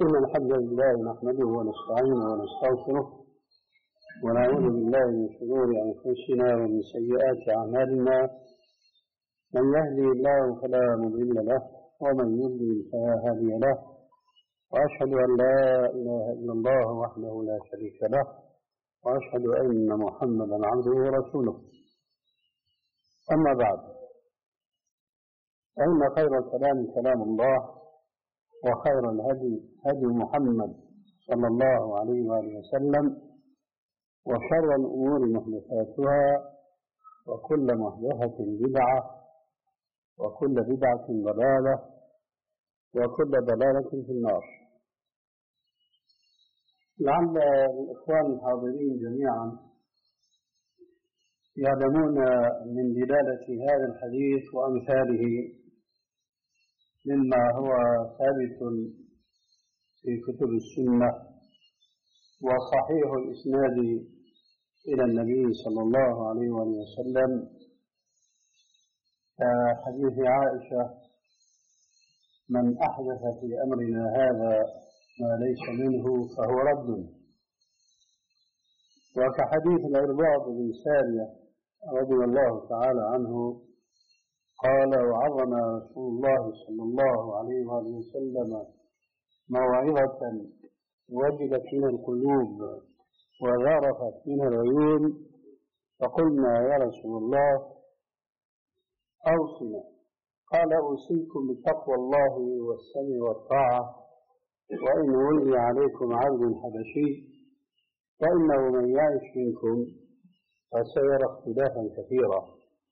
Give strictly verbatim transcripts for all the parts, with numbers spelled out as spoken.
إن الحمد لله نحمده ونستعينه ونستغفره ونعوذ بالله من شرور أنفسنا ومن سيئات أعمالنا. من يهدي الله فلا مضل له ومن يضلل فلا هادي له، وأشهد أن لا إله إلا الله وحده لا شريك له، وأشهد أن محمدا عبده ورسوله. أما بعد، فإن خير الكلام كلام الله، وخير الهدي هدي محمد صلى الله عليه وآله وسلم، وشر الأمور محدثاتها، وكل محدثة بدعة، وكل بدعة ضلالة، وكل ضلالة في النار. لعل الإخوان الحاضرين جميعا يعلمون من دلالة هذا الحديث وأمثاله مما هو ثابت في كتب السنة وصحيح الإسناد إلى النبي صلى الله عليه وسلم، كحديث عائشة: من أحدث في أمرنا هذا ما ليس منه فهو رد. وكحديث العرباض بن سارية رضي الله تعالى عنه قال: وعظنا رسول الله صلى الله عليه وسلم موعظة وجلت من القلوب وذرفت من العيون، فقلنا: يا رسول الله أوصنا. قال: أوصيكم بتقوى الله والسمع والطاعة، وإن ولي عليكم عبد حبشي فإنه من يعش منكم فسيرى اختلافا كثيرا،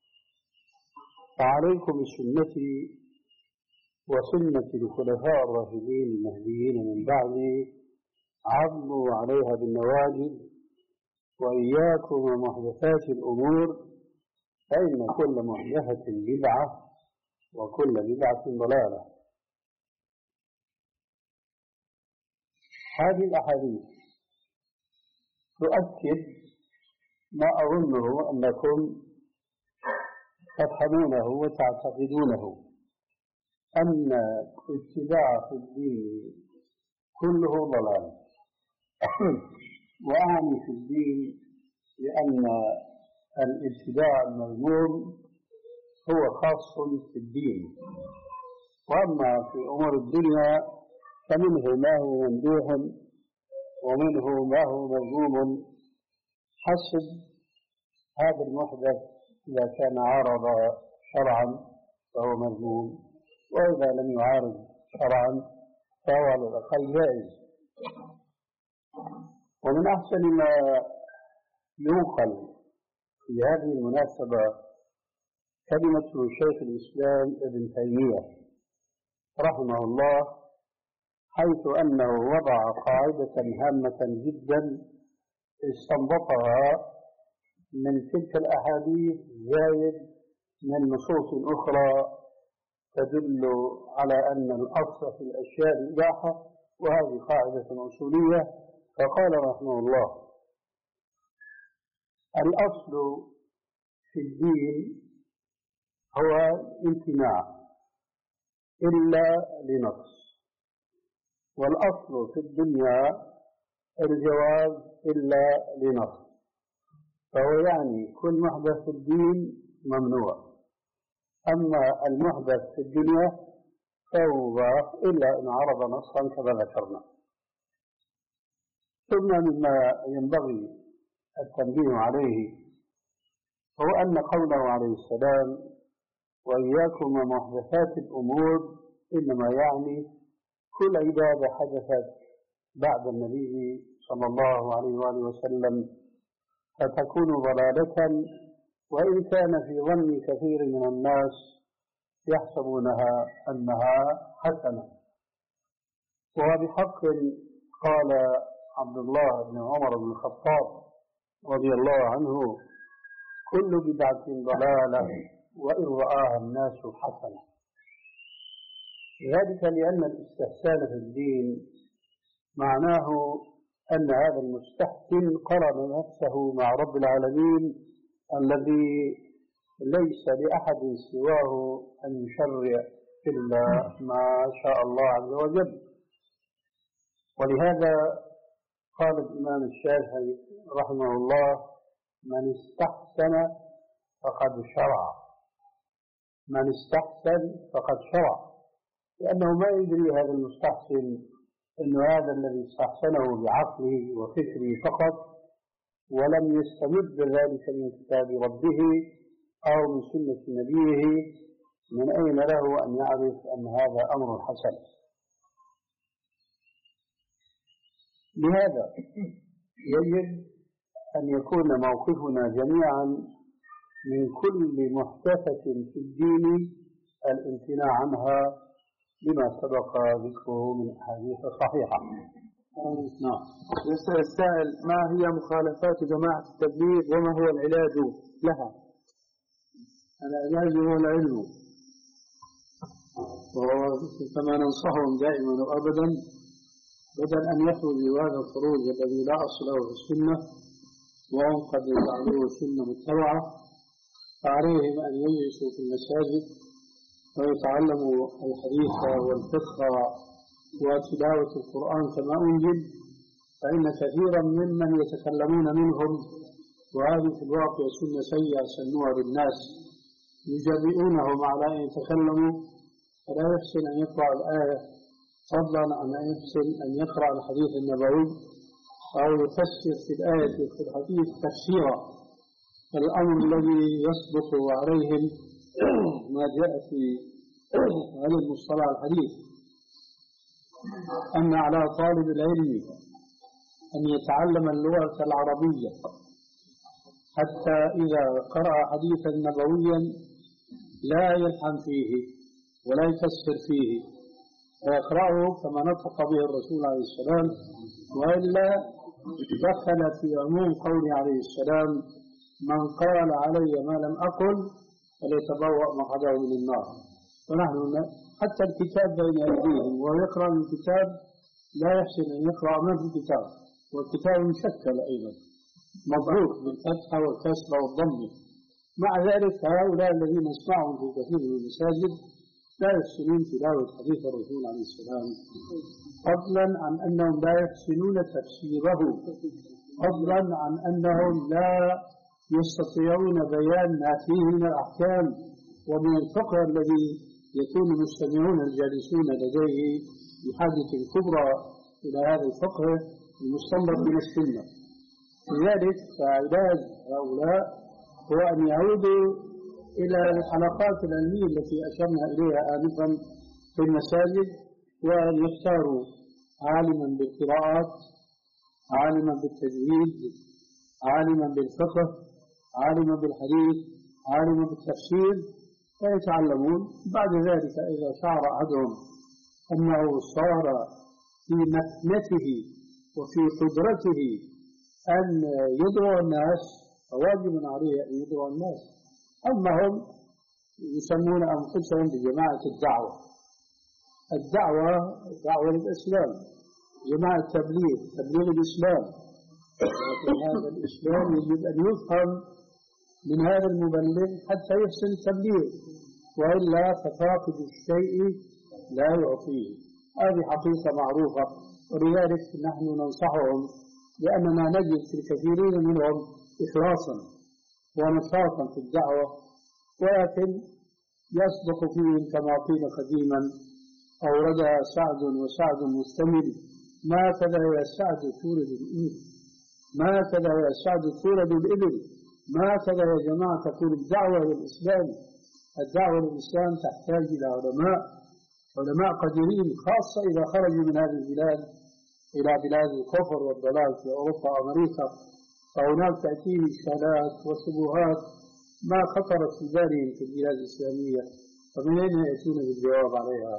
فعليكم بسنتي وسنة الخلفاء الراشدين المهديين من بعدي، عضوا عليها بالنواجذ، وإياكم ومحدثات الأمور، فإن كل محدثة بدعة وكل بدعة ضلالة. هذه الأحاديث تؤكد ما أظنه أنكم تفهمونه وتعتقدونه، أن الاتباع في الدين كله ضلال. وأعني في الدين لأن الاتباع المذموم هو خاص في الدين، وأما في أمور الدنيا فمنه ما هو ممدوح ومنه ما هو مذموم حسب هذا المحدث. إذا كان عارض شرعا فهو مذموم، وإذا لم يعارض شرعا فهو على الأقل جائز. ومن أحسن ما ينقل في هذه المناسبة كلمة شيخ الإسلام ابن تيمية رحمه الله، حيث أنه وضع قاعدة هامة جدا استنبطها من تلك الأحاديث زايد من نصوص أخرى تدل على أن الأصل في الأشياء الإباحة، وهذه قاعدة أصولية. فقال رحمه الله: الأصل في الدين هو الامتناع إلا لنص، والأصل في الدنيا الجواز إلا لنص. فهو يعني كل محدث في الدين ممنوع، أما المحدث في الدنيا فهو مباح إلا إن عرض نصا كما ذكرنا. ثم مما ينبغي التنبيه عليه هو أن قوله عليه السلام: وإياكم ومحدثات الأمور، إنما يعني كل عبادة حدثت بعد النبي صلى الله عليه وآله وسلم فتكون ضلالة، وإن كان في ظن كثير من الناس يحسبونها أنها حسنة. وبحق قال عبد الله بن عمر بن الخطاب رضي الله عنه: كل بدعة ضلالة وإن رآها الناس حسنة. ذلك لأن الاستحسان في الدين معناه أن هذا المستحسن قرن نفسه مع رب العالمين الذي ليس لأحد سواه أن يشرع إلا ما شاء الله عز وجل. ولهذا قال الإمام الشافعي رحمه الله: من استحسن فقد شرع، من استحسن فقد شرع، لأنه ما يدري هذا المستحسن أن هذا الذي استحسنه بعقله وفكره فقط، ولم يستمد ذلك من كتاب ربه أو من سنة نبيه، من أين له أن يعرف أن هذا أمر حسن؟ لهذا يجب أن يكون موقفنا جميعا من كل محدثة في الدين الامتناع عنها لما سبق ذكره من أحاديث صحيحة. نعم. يسأل السائل: ما هي مخالفات جماعة التبليغ وما هو العلاج لها؟ العلاج هو العلم، وهو كما ننصحهم دائما وأبدا، بدل أن يخرجوا هذا الخروج الذي لا أصل له في السنة وهم قد جعلوه سنة متبعة، فعليهم أن يجلسوا في المساجد ويتعلموا الحديث والفقه وتلاوة القرآن كما أنزل، فإن كثيرا ممن يتكلمون منهم وهذه في الواقع سنة سيئة سنوها للناس يجرئونهم على أن يتكلموا، فلا يحسن أن يقرأ الآية فضلا عن أن يحسن أن يقرأ الحديث النبوي أو يفسر في الآية في الحديث تفسيرا، الأمر الذي يصدق عليهم ما جاء في هذا المصطلح الحديث، أن على طالب العلم أن يتعلم اللغة العربية حتى إذا قرأ حديثا نبويا لا يلحن فيه ولا يفسر فيه، ويقرأه كما نطق به الرسول عليه السلام، وإلا دخل في عموم قوله عليه السلام: من قال علي ما لم أقل فليتبوأ مقعده من النار. ونحن حتى الكتاب بين أيديهم ويقرأ من الكتاب لا يحسن أن يقرأ ما في الكتاب، والكتاب مشكل أيضا مضروب بالفتحة والكسرة والضم. مع ذلك هؤلاء الذين نسمعهم في كثير من المساجد لا يحسنون تلاوة حديث الرسول عليه السلام، فضلا عن أنهم لا يحسنون تفسيره، فضلا عن أنهم لا يستطيعون بيان ما فيه من الأحكام ومن الفقه الذي يكون المستمعون الجالسون لديه بحاجة كبرى إلى هذا الفقه المستنبط من السنة. لذلك فعلاج هؤلاء هو أن يعودوا إلى الحلقات العلمية التي أشرنا إليها آنفا في المساجد، وأن يختاروا عالما بالقراءات، عالما بالتجويد، عالما بالفقه، عالما بالحديث، عالما بالتفسير، ويتعلمون. بعد ذلك إذا شعر أحدهم أنه صار في مكنته وفي قدرته أن يدعو الناس فواجب عليه أن يدعو الناس. أما هم يسمون أنفسهم بجماعة الدعوة، الدعوة دعوة للإسلام، جماعة تبليغ تبليغ الإسلام، لكن هذا الإسلام يجب أن يفهم من هذا المبلغ حتى يحسن التبليغ، وإلا ففاقد الشيء لا يعطيه. هذه حقيقة معروفة، ولذلك نحن ننصحهم، لأننا نجد في الكثيرين منهم إخلاصا ونشاطا في الدعوة، ولكن يصدق فيهم كما قيل قديما: أوردها سعد وسعد مستمل، ما كذا يا سعد تولد الإبل، ما كذا يا سعد تولد الإبل، ما كذا يا جماعة تقول الدعوة للإسلام. الدعوة للإسلام تحتاج إلى علماء علماء قديرين، خاصة إذا خرجوا من هذه البلاد إلى بلاد الكفر والضلال في أوروبا وأمريكا، فهناك تأتيه إشكالات وشبهات ما خطرت في بالهم في البلاد الإسلامية، فمن أين يأتون بالجواب عليها؟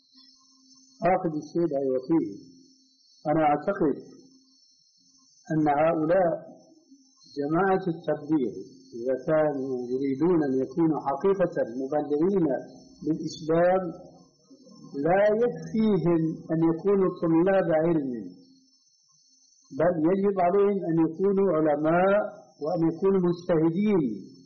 فاقد الشيء لا يعطيه. أنا أعتقد أن هؤلاء جماعة التبليغ إذا كانوا يريدون أن يكونوا حقيقة مبلغين للإسلام لا يكفيهم أن يكونوا طلاب علم، بل يجب عليهم أن يكونوا علماء وأن يكونوا مجتهدين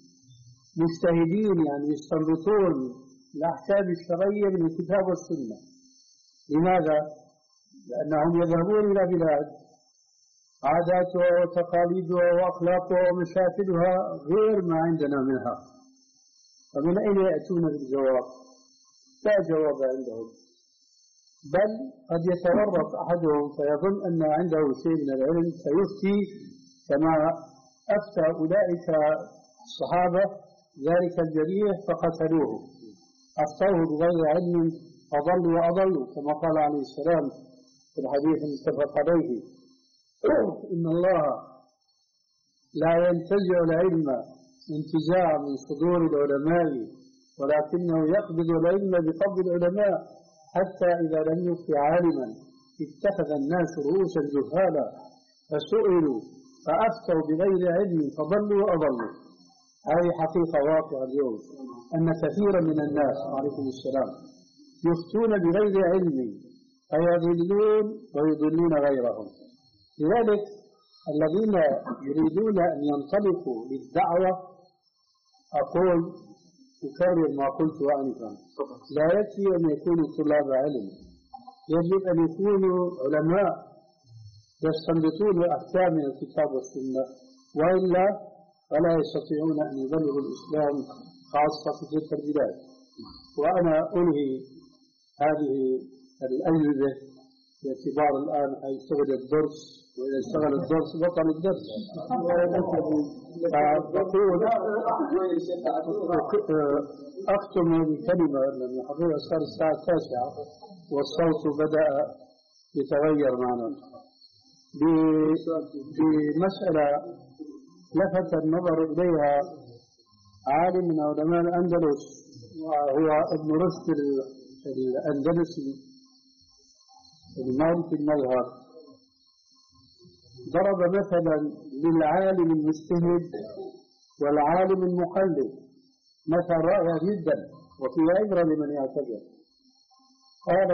مجتهدين يعني يستنبطون الأحكام الشرعية من الكتاب والسنة. لماذا؟ لأنهم يذهبون إلى بلاد عاداتها وتقاليدها وأخلاقها ومشاكلها غير ما عندنا منها، فمن أين يأتون بالجواب؟ لا جواب عندهم، بل قد يتورط أحدهم فيظن أن عنده شيء من العلم فيفتي كما أفتى أولئك الصحابة ذلك الجريح فقتلوه، أفتوه بغير علم فضلوا وأضلوا كما قال عليه السلام في الحديث المتفق عليه: إن الله لا ينتزع العلم انتزاع من صدور العلماء، ولكنه يقبض العلم بقبض العلماء، حتى إذا لم يبق عالما اتخذ الناس رؤوسا جهالا فسئلوا فأفتوا بغير علم فضلوا وأضلوا. هذه حقيقة واقعة اليوم، أن كثيرا من الناس عليكم السلام يفتون بغير علم فيضلون ويضلون غيرهم. لذلك الذين يريدون أن ينطلقوا للدعوة، أقول أكرر ما قلت آنفا، لا يكفي أن يكونوا طلاب علم، يجب أن يكونوا علماء يستنبطون أحكام من الكتاب والسنة، وإلا فلا يستطيعون أن يبلغوا الإسلام خاصة في تلك البلاد. وأنا أنهي هذه الأجوبة باعتبار الآن هيشتغل الدرس، وإذا اشتغل الدرس بطل الدرس. أختم بكلمة لأن حقيقة صار الساعة التاسعة والصوت بدأ يتغير معنا، بمسألة لفت النظر إليها عالم من علماء الأندلس وهو ابن رشد الأندلسي المالكي المظهر، ضرب مثلا للعالم المجتهد والعالم المقلد مثل رائع جدا وفي عبرة لمن يعتبر. قال: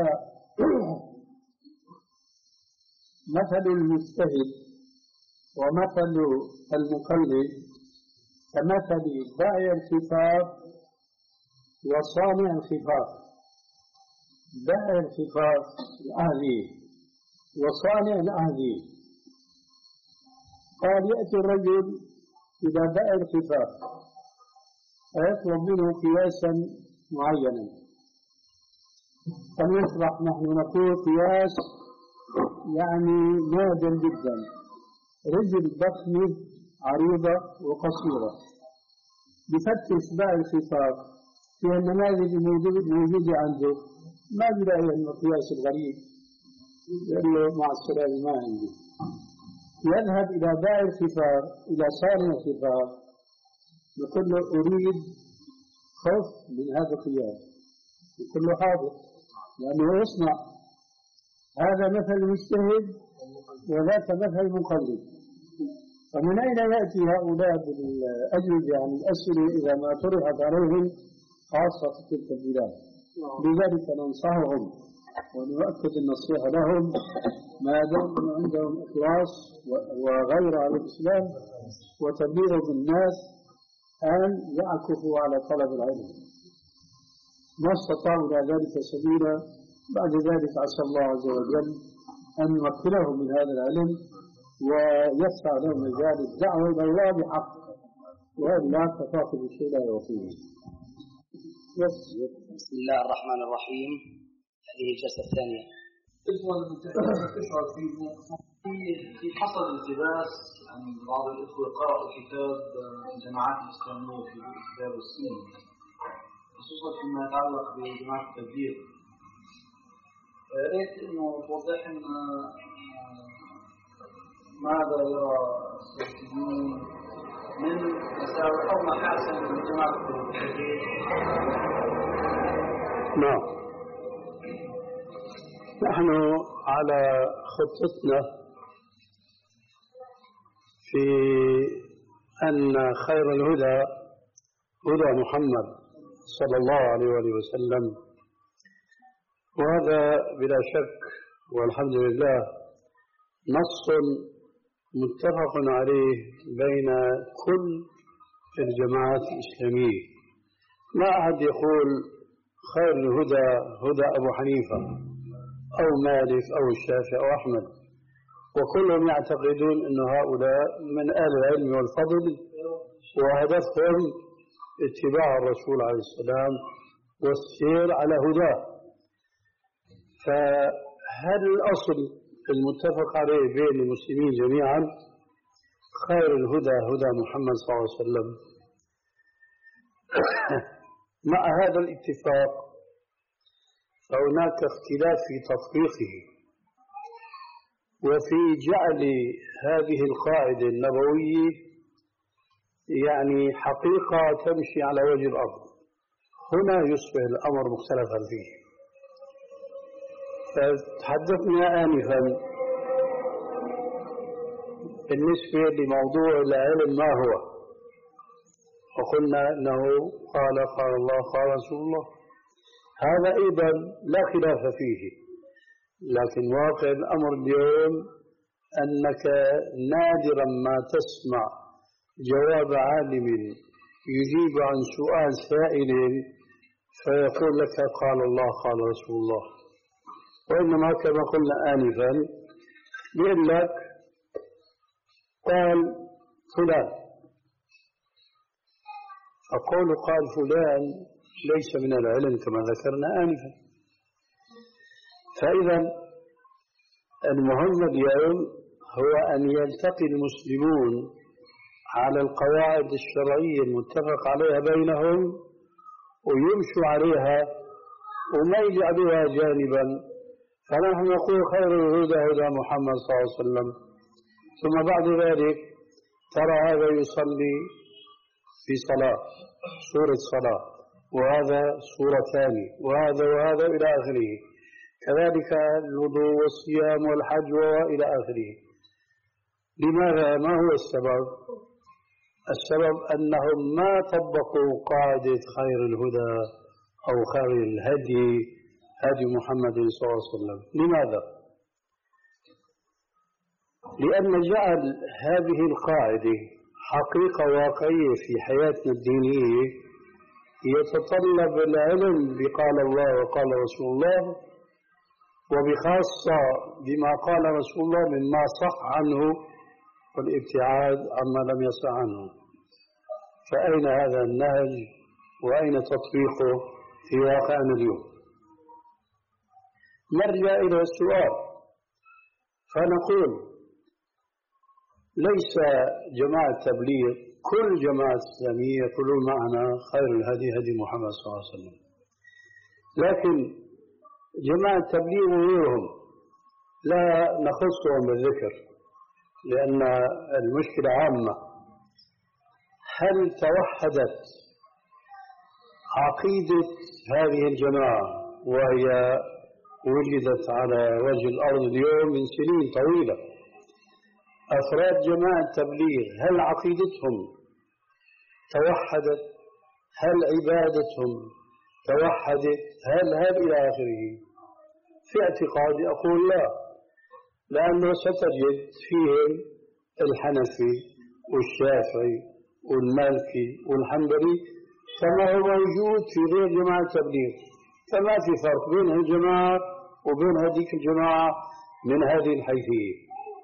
مثل المجتهد ومثل المقلد كمثل بائع الخفاف وصانع الخفاف. بائع الخفاف الأهلي وصانع الأهلي. قال: يأتي الرجل إلى بائع الخفاف فيطلب منه قياسا معينا، فنشرح نحن نقول قياس يعني نادر جدا، رجل ضخمة عريضة وقصيرة. بفتش بائع الخفاف في النماذج الموجودة عنده، ما بلاقي المقياس الغريب، يقول له مع السلامة ما عندي. يذهب إلى بائع الخفاف إلى صانع الخفاف يقول له أريد خف من هذا القياس، يقول له حاضر لأنه يصنع. هذا مثل المجتهد وذاك مثل المقلد. فمن أين يأتي هؤلاء بالأجوبة عن الأسئلة إذا ما طرحت عليهم خاصة في تلك البلاد؟ لذلك ننصحهم ونؤكد النصيحة لهم ما دام عندهم إخلاص وغير على الإسلام وتبليغ بالناس أن يعكفوا على طلب العلم، ما استطاعوا إلى ذلك سبيلا. بعد ذلك عسى الله عز وجل أن يمكنهم من هذا العلم ويفتح لهم مجال الدعوة إلى الله بحق، وإلا ففاقد الشيء لا يعطيه. بسم الله الرحمن الرحيم. هذه الجلسة الثانية. إخوة تشعر في حصل التباس عن بعض الإخوة قرأوا كتاب الجماعات الإسلامية في الكتاب والسنة، خصوصا فيما يتعلق بجماعة التبليغ. ريت إنه توضح لنا ماذا يرى السلفيون من مساوئ أو محاسن جماعة التبليغ. نعم، نحن على خطتنا في أن خير الهدى هدى محمد صلى الله عليه وآله وسلم، وهذا بلا شك والحمد لله نص متفق عليه بين كل الجماعات الإسلامية. لا أحد يقول خير الهدى هدى أبو حنيفة أو مالك أو الشافعي أو أحمد، وكلهم يعتقدون أن هؤلاء من أهل العلم والفضل وهدفهم اتباع الرسول عليه السلام والسير على هداه. فهل الأصل المتفق عليه بين المسلمين جميعا خير الهدى هدى محمد صلى الله عليه وسلم. مع هذا الاتفاق فهناك اختلاف في تطبيقه وفي جعل هذه القاعدة النبوية يعني حقيقة تمشي على وجه الأرض. هنا يصبح الأمر مختلفا فيه. فتحدثنا آنفا بالنسبة لموضوع العلم ما هو، وقلنا أنه قال قال الله قال رسول الله، هذا أيضا لا خلاف فيه. لكن واقع الأمر اليوم أنك نادرا ما تسمع جواب عالم يجيب عن سؤال سائل فيقول لك قال الله قال رسول الله، وإنما كما قلنا آنفا بيقول لك قال فلان، أقول قال فلان ليس من العلم كما ذكرنا آنفا. فإذا المهم اليوم هو أن يلتقي المسلمون على القواعد الشرعية المتفق عليها بينهم ويمشوا عليها وما يجعلوها جانبا. فنحن نقول خير الهدى هدى محمد صلى الله عليه وسلم، ثم بعد ذلك ترى هذا يصلي في صلاة سورة صلاة وهذا سورة ثانية وهذا وهذا إلى آخره، كذلك الوضوء والصيام والحج وإلى آخره. لماذا؟ ما هو السبب؟ السبب أنهم ما طبقوا قاعدة خير الهدى أو خير الهدي هدي محمد صلى الله عليه وسلم. لماذا؟ لأن جعل هذه القاعدة حقيقة واقعية في حياتنا الدينية يتطلب العلم بقال الله وقال رسول الله، وبخاصة بما قال رسول الله مما صح عنه والابتعاد عما لم يصح عنه. فأين هذا النهج وأين تطبيقه في واقعنا اليوم؟ نرجع إلى السؤال فنقول ليس جماعة تبليغ كل جماعة إسلامية يقولون معنا خير الهدي هدي محمد صلى الله عليه وسلم، لكن جماعة تبليغ وغيرهم لا نخصهم بالذكر لأن المشكلة عامة. هل توحدت عقيدة هذه الجماعة وهي ولدت على وجه الأرض اليوم من سنين طويلة؟ أفراد جماعة تبليغ هل عقيدتهم توحدت؟ هل عبادتهم توحدت؟ هل هل إلى آخره؟ في اعتقادي أقول لا، لأنه ستجد فيهم الحنفي والشافعي والمالكي والحنبلي كما هو موجود في غير جماعة تبليغ، فما في فرق بين الجماعة وبين هذيك الجماعة من هذه الحيثية.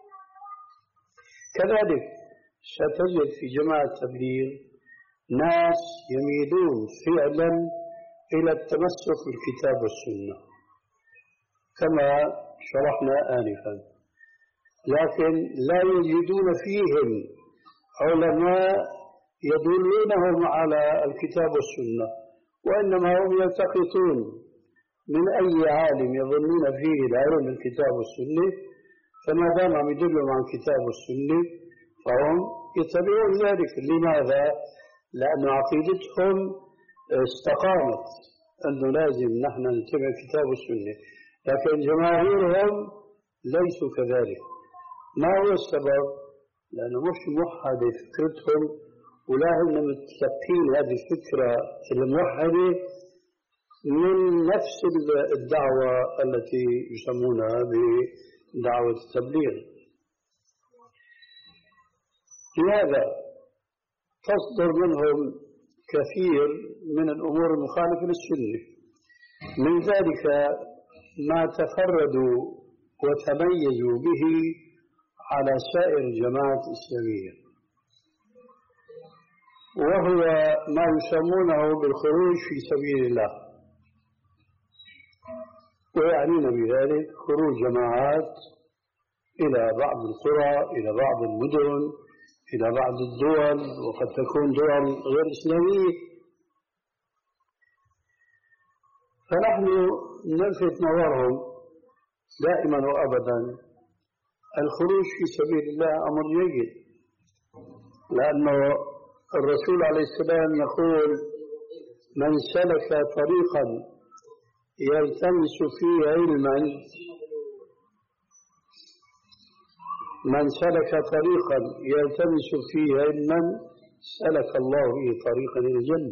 كذلك ستجد في جماعة تبليغ ناس يميلون فعلا إلى التمسك بالكتاب والسنة كما شرحنا آنفا، لكن لا يجدون فيهم علماء يدلونهم على الكتاب والسنة، وإنما هم يلتقطون من أي عالم يظنون فيه العلم بالكتاب والسنة، فما دام عم يدلهم عن الكتاب والسنة فهم يتبعون ذلك. لماذا؟ لأن عقيدتهم استقامت أنه لازم نحن نتبع الكتاب والسنة، لكن جماهيرهم ليسوا كذلك. ما هو السبب؟ لأنه مش موحدة فكرتهم ولا هم متلقين هذه الفكرة الموحدة من نفس الدعوة التي يسمونها بدعوة التبليغ. لهذا تصدر منهم كثير من الأمور المخالفة للسنة، من ذلك ما تفردوا وتميزوا به على سائر الجماعات الإسلامية، وهو ما يسمونه بالخروج في سبيل الله، ويعنون بذلك خروج جماعات إلى بعض القرى، إلى بعض المدن، إلى بعض الدول، وقد تكون دول غير إسلامية. فنحن نلفت نظرهم دائما وأبدا الخروج في سبيل الله أمر جيد، لأنه الرسول عليه السلام يقول: من سلك طريقا يلتمس فيه علما من سلك طريقا يلتمس فيه علما سلك الله به طريقا إلى الجنة.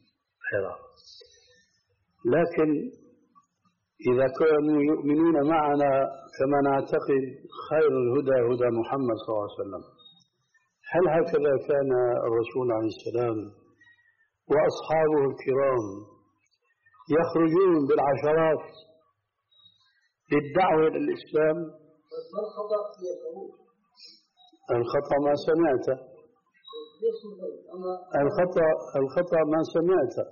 لكن إذا كانوا يؤمنون معنا كما نعتقد خير الهدى هدى محمد صلى الله عليه وسلم، هل هكذا كان الرسول عليه السلام وأصحابه الكرام يخرجون بالعشرات للدعوة إلى الإسلام؟ الخطأ ما سمعته الخطأ الخطأ ما سمعته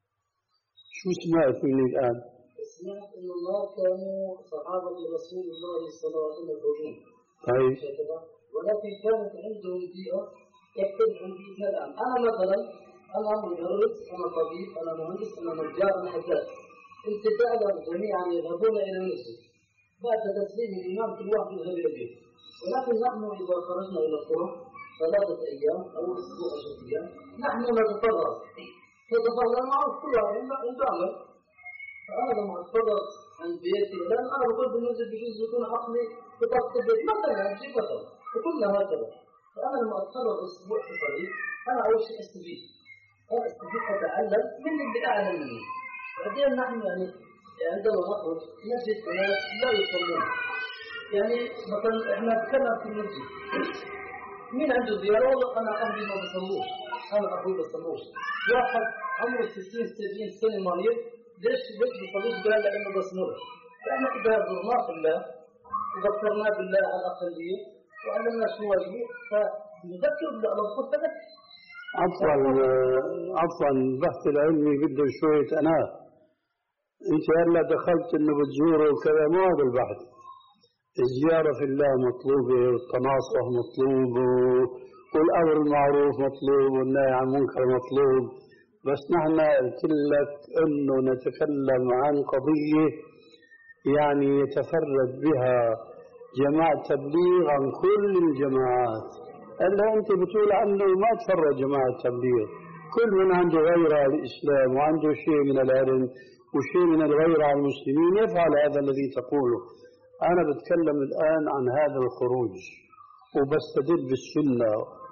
شو سمعت مني الآن؟ سمعت أن الله كانوا صحابة رسول الله صلى الله عليه وسلم موجودين. طيب. ولكن كانت عندهم بيئة يختلف عن بيئتنا الآن. أنا مثلا أنا مدرس، أنا طبيب، أنا مهندس، أنا نجار، أنا حداد. أنت تعلم جميعا يذهبون إلى المسجد بعد تسليم الإمام كل واحد يذهب إلى بيته. ولكن نحن إذا خرجنا إلى الطرق ثلاثة أيام أو أسبوع عشرة أيام نحن نتفرغ نتفرغ معه كل واحد عنده عمل. فأنا لما أتفرغ عن بيتي لأن أنا بقول بالنسبة بجوز يكون عقلي بطاقة البيت مثلا أجيب مثلا وكلنا هكذا. فأنا لما أتفرغ أسبوع في طريق أنا أول شيء أستفيد أنا أستفيد أتعلم من اللي أعلم مني. بعدين نحن يعني عندما نخرج نجد ناس لا يصلون. يعني مثلا إحنا نتكلم في المسجد مين عنده زيارة؟ والله أنا أهلي ما بصلوش، أنا أخوي بصلوش. واحد عمره ستين سبعين سنة مريض ليش ليش بصلوش؟ قال لأنه بصمر. فإحنا إذا زرناه في الله وذكرناه بالله على الأقلية وعلمنا شنو واجبه فنذكر بالألفاظ فقط. عفوا عفوا البحث العلمي بده شوية أناة. أنت هلا دخلت إنه بتزوره وكذا، ما هذا البحث. الزيارة في الله مطلوبة، والتناصح مطلوب، والأمر المعروف مطلوب، والنهي عن المنكر مطلوب. بس نحن قلت لك إنه نتكلم عن قضية يعني يتفرد بها جماعة تبليغ عن كل الجماعات. إلا أنت بتقول عنه ما تفرد جماعة تبليغ، كل من عنده غيرة على الإسلام وعنده شيء من العلم وشيء من الغيرة على المسلمين يفعل هذا الذي تقوله. أنا بتكلم الآن عن هذا الخروج وبستدل بالسنة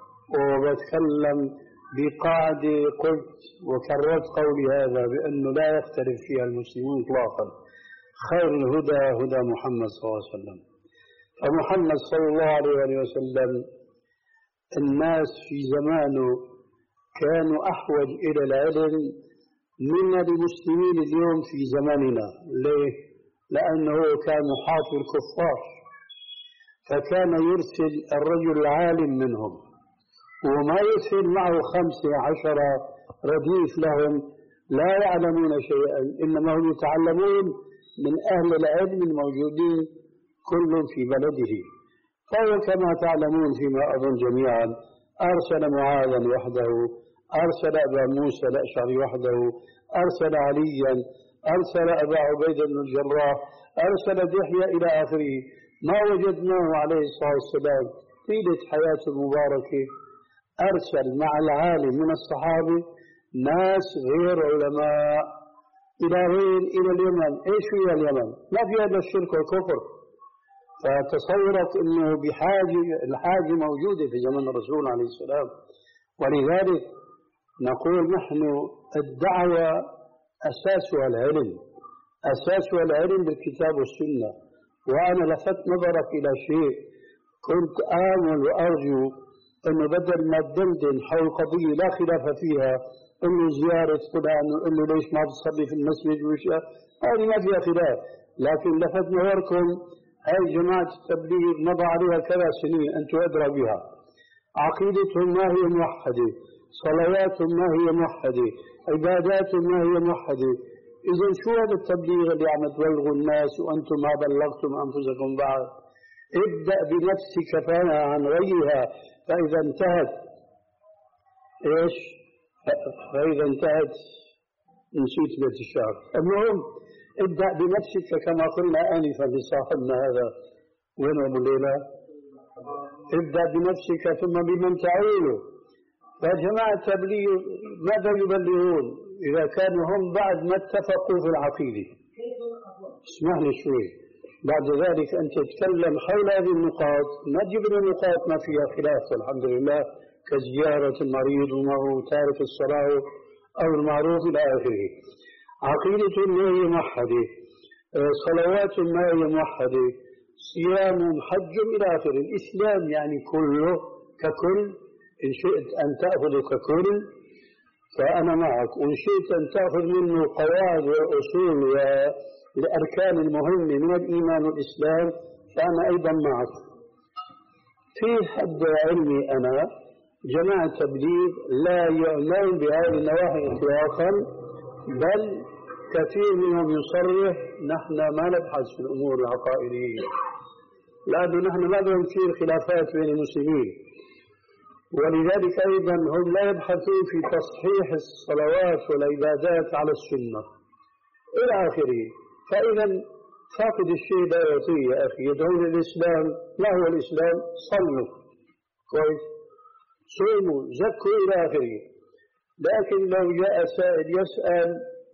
وبتكلم بقاعدة قلت وكررت قولي هذا بأنه لا يختلف فيها المسلمون إطلاقا. خير الهدى هدى محمد صلى الله عليه وسلم. فمحمد صلى الله عليه وسلم الناس في زمانه كانوا أحوج إلى العلم من المسلمين اليوم في زماننا. ليه؟ لأنه كان محاط بالكفار، فكان يرسل الرجل العالم منهم وما يرسل معه خمسة عشرة رديف لهم لا يعلمون شيئا، إنما هم يتعلمون من أهل العلم الموجودين كل في بلده. فهو كما تعلمون فيما أظن جميعا أرسل معاذا وحده، أرسل أبا موسى الأشعري وحده، أرسل عليا، أرسل أبا عبيدة بن الجراح، أرسل دحية إلى آخره. ما وجدناه عليه الصلاة والسلام طيلة حياته المباركة أرسل مع العالم من الصحابة ناس غير علماء إلى غير إلى اليمن. إيش هي اليمن؟ ما في هذا الشرك والكفر. فتصورت أنه بحاجة الحاجة موجودة في زمن الرسول عليه السلام. ولذلك نقول نحن الدعوة أساسها العلم، أساسها العلم بالكتاب والسنة. وأنا لفت نظرك إلى شيء كنت آمل وأرجو أنه بدل ما تدندن حول قضية لا خلاف فيها أنه زيارة فلان وأنه ليش ما تصلي في المسجد وشيء، هذه ما فيها خلاف. لكن لفت نظركم هاي جماعة التبليغ مضى عليها كذا سنين أنتم أدرى بها. عقيدتهم ما هي موحدة، صلواتهم ما هي موحدة، عباداتهم ما هي موحدة. إذا شو هذا التبليغ اللي عم تبلغوا الناس وأنتم ما بلغتم أنفسكم بعد؟ ابدأ بنفسك فانهى عن غيرها، فإذا انتهت إيش؟ فإذا انتهت نسيت بيت الشعر. المهم ابدأ بنفسك كما قلنا آنفا لصاحبنا هذا وين أبو ليلى؟ ابدأ بنفسك ثم بمن تعيله. فجماعة التبليغ ماذا يبلغون إذا كانوا هم بعد ما اتفقوا في العقيدة؟ اسمح لي شوي. بعد ذلك أن تتكلم حول هذه النقاط، ما تجيب لنا نقاط ما فيها خلاف والحمد لله، كزيارة المريض ومعه تارك الصلاة أو المعروف إلى آخره. عقيدة ما هي موحدة، صلوات ما هي موحدة، صيام، حج إلى آخره. الإسلام يعني كله ككل. إن شئت أن تأخذ ككل فأنا معك، وإن شئت أن تأخذ منه قواعد والأصول والأركان المهمة من الإيمان والإسلام فأنا أيضا معك. في حد علمي أنا جماعة التبليغ لا يعنون بهذه النواحي إطلاقا، بل كثير منهم يصرح نحن ما نبحث في الأمور العقائدية، لأنه نحن ما بدهم تصير خلافات بين المسلمين، ولذلك أيضا هم لا يبحثون في تصحيح الصلوات والعبادات على السنة إلى آخره. فإذا فاقد الشيء لا يعطيه يا أخي. يدعون الإسلام، ما هو الإسلام؟ صلوا كويس، صوموا، زكوا إلى آخره. لكن لو جاء سائل يسأل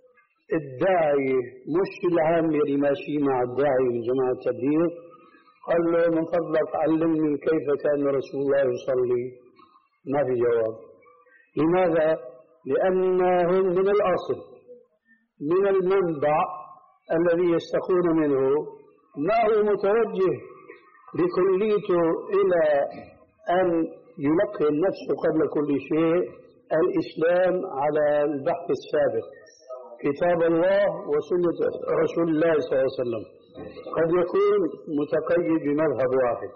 الداعي مش العام اللي ماشي مع الداعي من جماعة التبليغ، قال له من فضلك علمني كيف كان رسول الله يصلي، ما في جواب. لماذا؟ لأنهم من الأصل من المنبع الذي يستقون منه ما هو متوجه بكليته إلى أن يلقي النفس قبل كل شيء الإسلام على البحث السابق، كتاب الله وسنة رسول الله صلى الله عليه وسلم. قد يكون متقيد بمذهب واحد،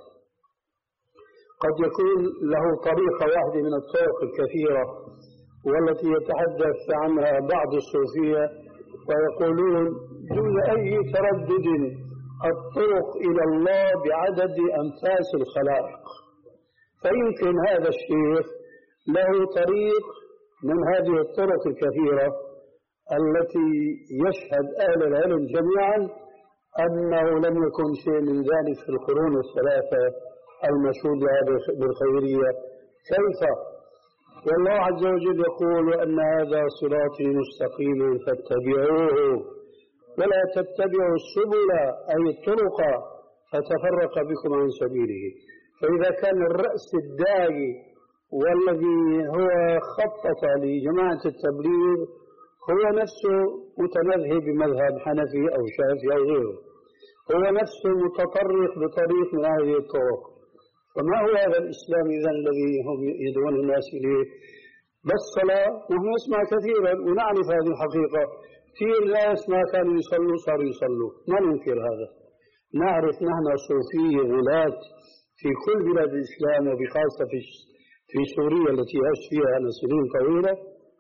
قد يكون له طريقة واحدة من الطرق الكثيرة والتي يتحدث عنها بعض الصوفية ويقولون دون أي تردد الطرق إلى الله بعدد أنفاس الخلائق. فيمكن هذا الشيخ له طريق من هذه الطرق الكثيرة التي يشهد أهل العلم جميعا أنه لم يكن شيء من ذلك في القرون الثلاثة المشهود بالخيرية. كيف؟ والله عز وجل يقول أن هذا صراطي مستقيم فاتبعوه ولا تتبعوا السبل أي الطرق فتفرق بكم عن سبيله. فإذا كان الرأس الداعي والذي هو خطط لجماعة التبليغ هو نفسه متمذهب بمذهب حنفي أو شافعي أو غيره، هو نفسه متطرق بطريق من هذه الطرق، فما هو هذا الإسلام إذا الذي هم يدعون الناس إليه؟ بس صلاة. نحن نسمع كثيرا ونعرف هذه الحقيقة، كثير ناس ما كانوا يصلوا صاروا يصلوا، ما ننكر هذا. نعرف نحن صوفية غلاة في كل بلاد الإسلام وبخاصة في في سوريا التي عشت فيها أنا سنين طويلة،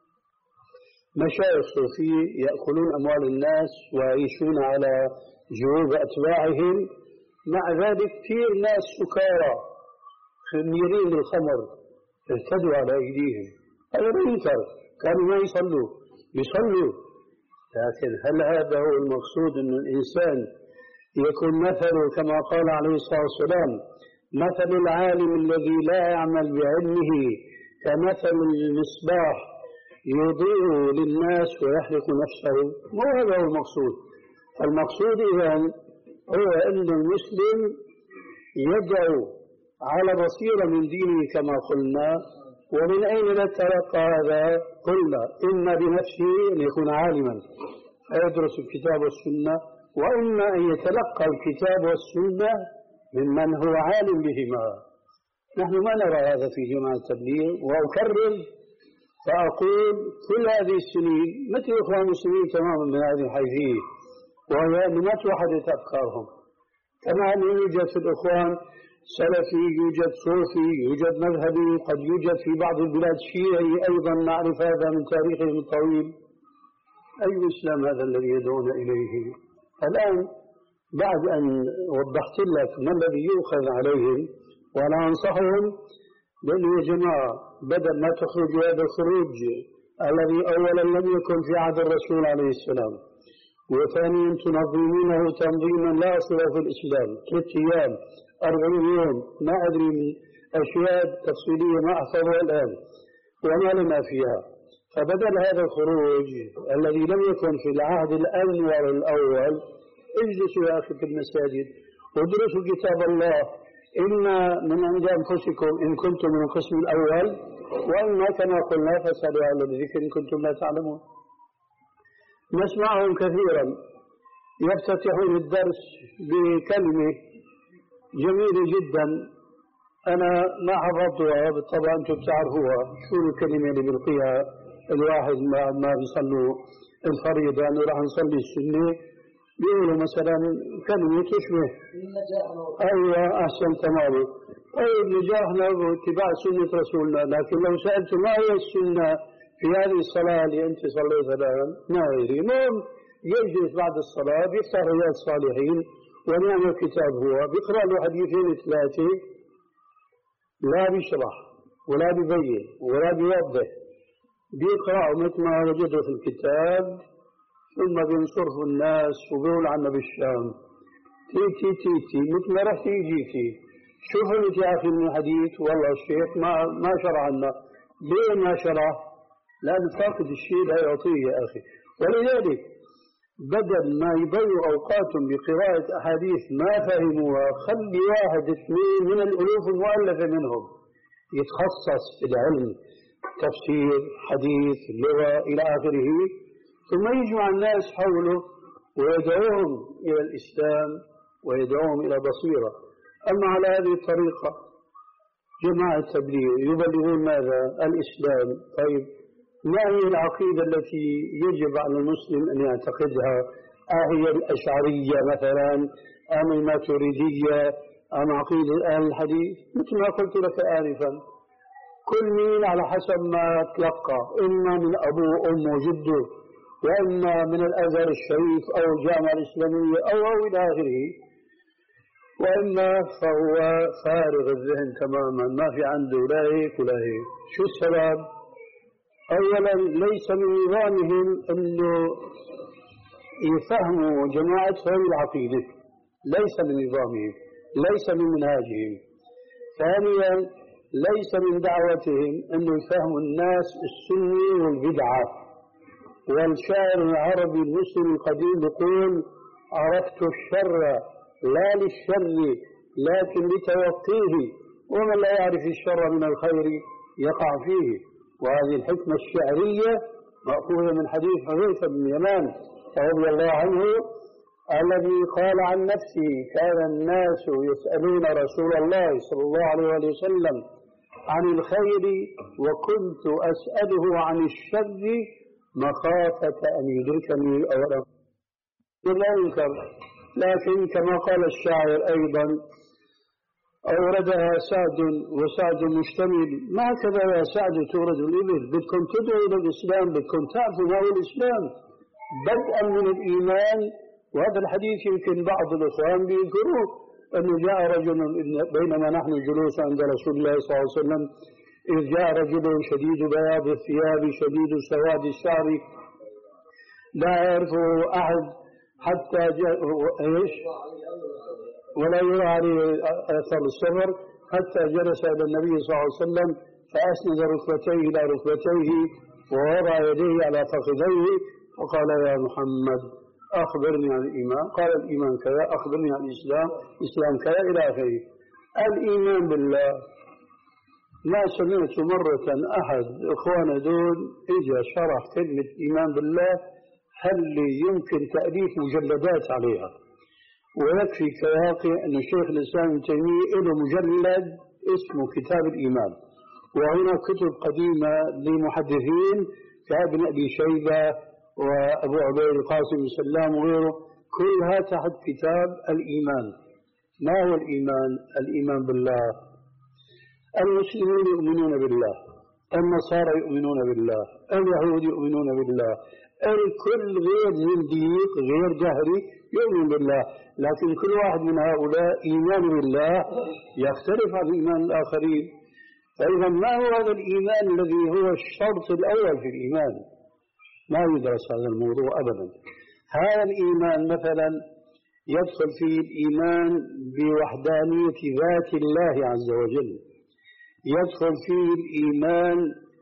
مشايخ صوفية يأكلون أموال الناس ويعيشون على جيوب أتباعهم، مع ذلك كثير ناس سكارى خميرين للخمر اهتدوا على أيديهم. هذا لا ينكر، كانوا ما يصلوا يصلوا. لكن هل هذا هو المقصود أن الإنسان يكون مثله كما قال عليه الصلاة والسلام مثل العالم الذي لا يعمل بعلمه كمثل المصباح يضيء للناس ويحرق نفسه؟ مو هذا هو المقصود. المقصود إذن هو أن المسلم يدعو على بصيرة من دينه كما قلنا. ومن أين نتلقى هذا؟ قلنا إما بنفسه أن يكون عالما فيدرس الكتاب والسنة، وإما أن يتلقى الكتاب والسنة ممن هو عالم بهما. نحن ما نرى هذا في جماعة التبليغ. وأكرر فأقول كل هذه السنين مثل إخوان المسلمين تماما من هذه الحيثية، وهي ما توحدت أفكارهم. كما أن يوجد في الإخوان سلفي، يوجد صوفي، يوجد مذهبي، قد يوجد في بعض البلاد شيعي أيضا، نعرف هذا من تاريخهم الطويل. أي إسلام هذا الذي يدعون إليه؟ الآن بعد أن وضحت لك ما الذي يؤخذ عليهم وأنا أنصحهم بأن يا جماعة بدل ما تخرجوا هذا الخروج الذي أولا لم يكن في عهد الرسول عليه السلام، وثانيا تنظمونه تنظيما لا أصل في الإسلام، ثلاث أيام أربعين يوم ما أدري من أشياء تفصيلية ما أحفظها الآن وما لنا فيها. فبدل هذا الخروج الذي لم يكن في العهد الأنور الأول، اجلسوا يا أخي في المساجد وادرسوا كتاب الله، إما من عند أنفسكم إن كنتم من القسم الأول، وإما كما قلنا فاسألوا أهل الذكر إن كنتم لا تعلمون. نسمعهم كثيرا يفتتحون الدرس بكلمة جميلة جدا أنا ما حفظتها، بالطبع أنتم بتعرفوها، شو الكلمة اللي بيلقيها الواحد ما ما بيصلوا الفريضة أنه راح نصلي السنة، بيقولوا مثلا كلمة تشبه أيوة أحسن تماما، طيب نجاحنا باتباع سنة رسولنا، لكن لو سألت ما هي السنة في هذه الصلاة اللي أنت صليتها الآن ما يدري. المهم يجلس بعد الصلاة بيفتح رياض الصالحين ونعمل كتاب هو بيقرأ له حديثين ثلاثة، لا بيشرح ولا بيبين ولا بيوضح، بيقرأ مثل ما وجده في الكتاب ثم بينصرف الناس وبيقول عنا بالشام تي تي تي تي مثل ما رحتي جيتي. شو فهمت يا أخي من الحديث؟ والله الشيخ ما ما شرع لنا. ليه ما شرع؟ لأن فاقد الشيء لا يعطيه يا أخي. ولذلك بدل ما يضيعوا أوقاتهم بقراءة أحاديث ما فهموها، خلي واحد اثنين من الألوف المؤلفة منهم يتخصص في العلم، تفسير، حديث، لغة إلى آخره، ثم يجمع الناس حوله ويدعوهم إلى الإسلام ويدعوهم إلى بصيرة. أما على هذه الطريقة جماعة التبليغ يبلغون ماذا؟ الإسلام. طيب ما هي العقيدة التي يجب على المسلم أن يعتقدها؟ أهي الأشعرية مثلا أم الماتريدية أم عقيدة أهل الحديث؟ مثل ما قلت لك آنفا، كل مين على حسب ما تلقى، إما من أبوه وأمه وجده، وإما من الأزهر الشريف أو الجامعة الإسلامية أو أو إلى آخره، وإما فهو فارغ الذهن تماما، ما في عنده لا هيك ولا هيك. شو السبب؟ أولا ليس من نظامهم أنه يفهموا جماعتهم العقيدة، ليس من نظامهم، ليس من منهاجهم. ثانيا ليس من دعوتهم أنه يفهموا الناس السنة والبدعة. والشاعر العربي المسلم القديم يقول: عرفت الشر لا للشر لكن لتوقيه، ومن لا يعرف الشر من الخير يقع فيه. وهذه الحكمة الشعرية مأخوذة من حديث حذيفة بن اليمان رضي الله عنه الذي قال عن نفسه: كان الناس يسألون رسول الله صلى الله عليه وسلم عن الخير وكنت أسأله عن الشر مخافة أن يدركني أولا. لا ينكر، لكن كما قال الشاعر أيضا أوردها سعد وسعد مشتمل، ما كذا يا سعد تورد الإبل، بدكم تدعوا إلى الإسلام، بدكم تعرفوا ما هو الإسلام بدءا من الإيمان. وهذا الحديث يمكن بعض الإخوان بيذكروه، أنه جاء رجل بينما نحن جلوس عند رسول الله صلى الله عليه وسلم إذ جاء رجل شديد بياض الثياب شديد سواد الشعر لا يعرفه أحد حتى جاء إيش ولا يرى عليه أثر السفر، حتى جلس إلى النبي صلى الله عليه وسلم فأسند ركبتيه إلى ركبتيه ووضع يديه على فخذيه وقال: يا محمد أخبرني عن الإيمان. قال: الإيمان كذا. أخبرني عن الإسلام. إسلام كذا إلى آخره. الإيمان بالله ما سمعت مرة أحد إخوانا دول إجا شرح كلمة إيمان بالله هل يمكن تأليف مجلدات عليها. ويكفي كواقع أن الشيخ الإسلام ابن تيمية له مجلد اسمه كتاب الإيمان، وهنا كتب قديمة لمحدثين كابن أبي شيبة وأبو عبيد القاسم بن سلام وغيره، كلها تحت كتاب الإيمان. ما هو الإيمان؟ الإيمان بالله. المسلمون يؤمنون بالله، النصارى يؤمنون بالله، اليهود يؤمنون بالله، الكل غير زنديق غير جهري يؤمن بالله، لكن كل واحد من هؤلاء إيمان بالله يختلف عن إيمان الآخرين. فإذا ما هو هذا الإيمان الذي هو الشرط الأول في الإيمان؟ ما يدرس هذا الموضوع أبدا. هذا الإيمان مثلا يدخل فيه الإيمان بوحدانية ذات الله عز وجل، يدخل فيه الإيمان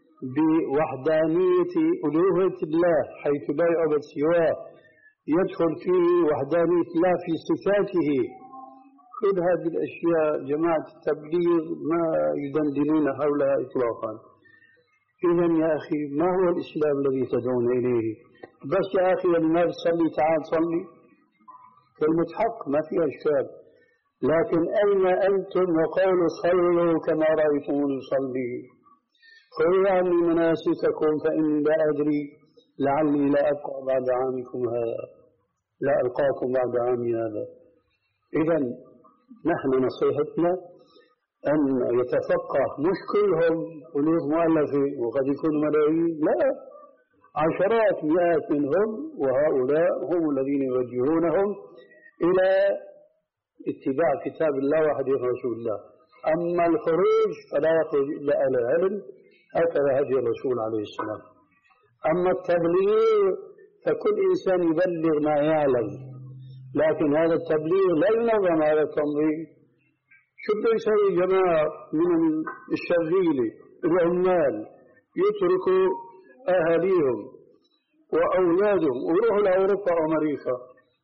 بوحدانية ألوهية الله حيث لا يعبد سواه، يدخل فيه وحدانية الله في صفاته. كل هذه الأشياء جماعة التبليغ ما يدندنون حولها إطلاقا. إذا يا أخي ما هو الإسلام الذي تدعون إليه؟ بس يا أخي الناس صلي تعال صلي، كلمة حق ما فيها إشكال، لكن أين أنتم وقول صلوا كما رأيتموني أصلي؟ خذوا عني مناسككم فإني لا أدري لعلي لا أبقى بعد عامكم هذا، لا ألقاكم بعد عامي هذا. إذا نحن نصيحتنا أن يتفقه، مش كلهم ألوف مؤلفين وقد يكونوا ملايين، لا، عشرات مئات منهم، وهؤلاء هم الذين يوجهونهم إلى اتباع كتاب الله وحديث رسول الله. أما الخروج فلا يخرج إلا أهل العلم، هكذا هدي الرسول عليه السلام. أما التبليغ فكل إنسان يبلغ ما يعلم، لكن هذا التبليغ لا ينظم هذا التنظيم. شو بده يسوي جماعة من الشغيلة العمال يتركوا أهاليهم وأولادهم ويروحوا لأوروبا وأمريكا،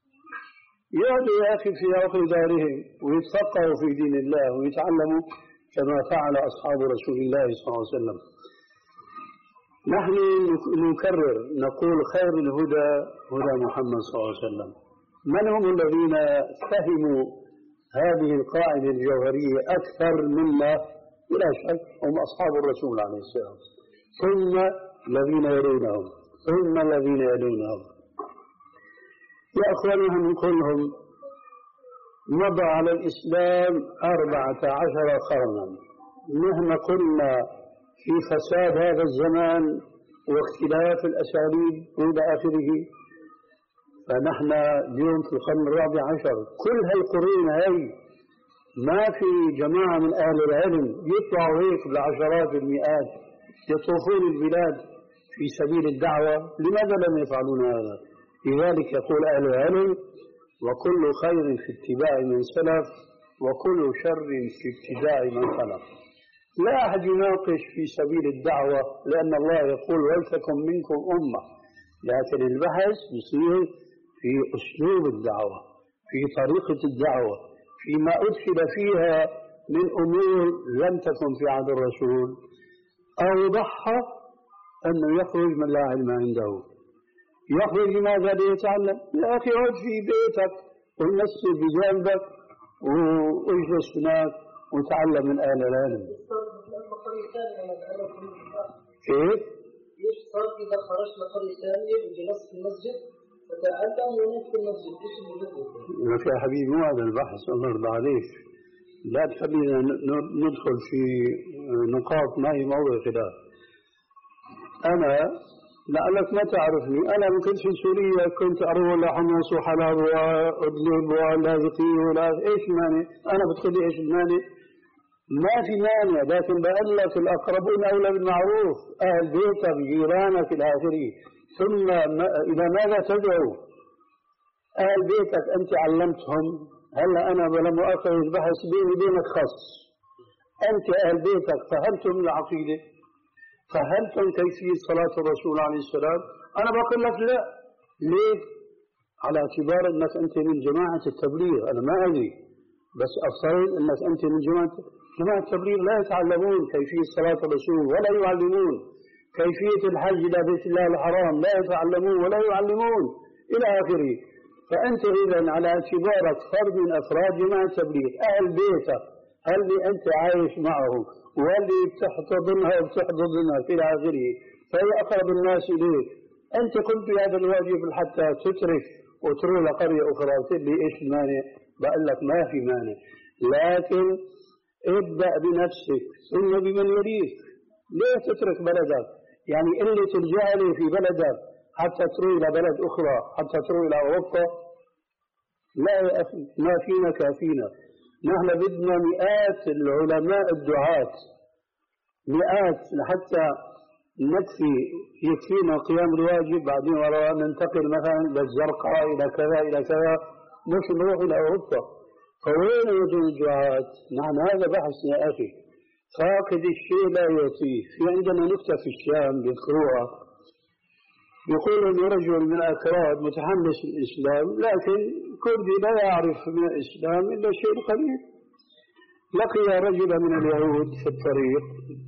يقعدوا يا أخي في عقر دارهم ويتفقهوا في دين الله ويتعلموا كما فعل أصحاب رسول الله صلى الله عليه وسلم. نحن نكرر نقول خير الهدى هدى محمد صلى الله عليه وسلم. من هم الذين فهموا هذه القاعدة الجوهرية أكثر منا؟ بلا شك هم أصحاب الرسول عليه السلام، ثم الذين يلونهم، ثم الذين يلونهم. يا أخواننا كلهم مضى على الإسلام أربعة عشر قرنا، مهما قلنا في فساد هذا الزمان واختلاف الأساليب إلى آخره، فنحن اليوم في القرن الرابع عشر. كل هالقرون هاي ما في جماعة من أهل العلم يطلعوا هيك بالعشرات والمئات يطوفون البلاد في سبيل الدعوة. لماذا لم يفعلون هذا؟ لذلك يقول أهل العلم: وكل خير في اتباع من سلف وكل شر في ابتداع من خلف. لا أحد يناقش في سبيل الدعوة، لأن الله يقول: ولتكن منكم أمة. لكن البحث يصير في أسلوب الدعوة، في طريقة الدعوة، فيما أدخل فيها من أمور لم تكن في عهد الرسول. أوضحها أنه يخرج من لا علم عنده. يخرج لماذا؟ ليتعلم. يا أخي اقعد في بيتك والمسجد بجانبك واجلس هناك وتعلم من أهل العلم. كيف؟ ايش صار إذا خرجت لقرية ثانية وجلست في المسجد فتعلم هناك في المسجد؟ ايش اللي بده؟ يا حبيبي مو هذا البحث، الله يرضى عليك. لا تخلينا ندخل في نقاط ما هي موضوع خلاف. أنا لعلك ما تعرفني، أنا من كنت في سوريا كنت أروح لحمص وحلب وأدلب ولاذقي ولا إيش مانع. أنا بتقولي إيش المانع؟ ما في مانع، لكن بقول لك الأقربون أولى بالمعروف، أهل بيتك جيرانك إلى آخره. ثم إلى ماذا تدعو؟ أهل بيتك أنت علمتهم. هلا أنا لما أخذ البحث بيني وبينك خاص، أنت أهل بيتك فهمتم العقيدة؟ فهمتم كيفية صلاة الرسول عليه السلام؟ أنا بقول لك لا. ليه؟ على اعتبار أنك أنت من جماعة التبليغ. أنا ما أدري، بس أفترض أنك أنت من جماعة جماعة التبليغ لا يتعلمون كيفية صلاة الرسول ولا يعلمون كيفية الحج إلى بيت الله الحرام، لا يتعلمون ولا يعلمون إلى آخره. فأنت إذن على اعتبارك فرد من أفراد جماعة التبليغ، أهل بيتك اللي أنت عايش معهم واللي بتحتضنها وبتحضنها إلى آخره، فهي أقرب الناس إليك. أنت قمت بهذا الواجب حتى تترك وتروح لقرية أخرى وتقول لي إيش المانع؟ بقول لك ما في مانع، لكن ابدأ بنفسك ثم بمن يليك. ليه تترك بلدك؟ يعني قلة الجهل في بلدك حتى تروح إلى بلد أخرى، حتى تروح إلى أوروبا؟ لا يا أخي، ما فينا كافينا. نحن بدنا مئات العلماء الدعاة، مئات لحتى نكفي يكفينا قيام الواجب، بعدين وراء ننتقل مثلا للزرقاء إلى كذا إلى كذا، مش نروح إلى أوروبا. فوين وجود الدعاة؟ نحن هذا بحث يا أخي، فاقد الشيء لا يعطيه. في عندنا نكتة في الشام بيذكروها، يقول أن رجل من الأكراد متحمس للإسلام، لكن كردي لا يعرف من الإسلام إلا شيء قليل. لقي رجلا من اليهود في الطريق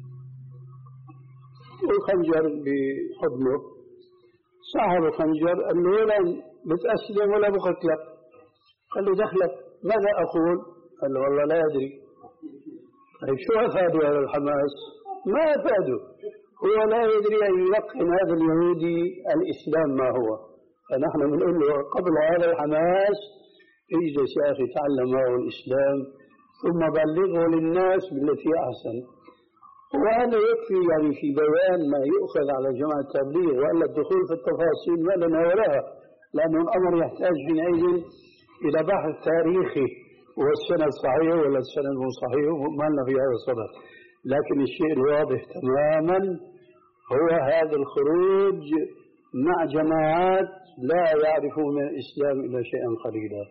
والخنجر بحضنه، صاحب الخنجر قال له ولا بتأسلم ولا بقتلك؟ قال له دخلك. ماذا أقول؟ قال له والله لا أدري. طيب شو أفادوا هذا الحماس؟ ما أفادوا، هو لا يدري أن يلقن هذا اليهودي الإسلام ما هو. فنحن بنقول له قبل هذا الحماس اجلس يا أخي تعلم ما هو الإسلام ثم بلغه للناس بالتي أحسن. وهذا يكفي يعني في بيان ما يؤخذ على جماعة التبليغ، وإلا الدخول في التفاصيل ما لنا ولها، لأن الأمر يحتاج حينئذ إلى بحث تاريخي والسند صحيح ولا السند مو صحيح، وما لنا في هذا الصدد. لكن الشيء الواضح تماما هو هذا الخروج مع جماعات لا يعرفون من الإسلام إلا شيئا قليلا.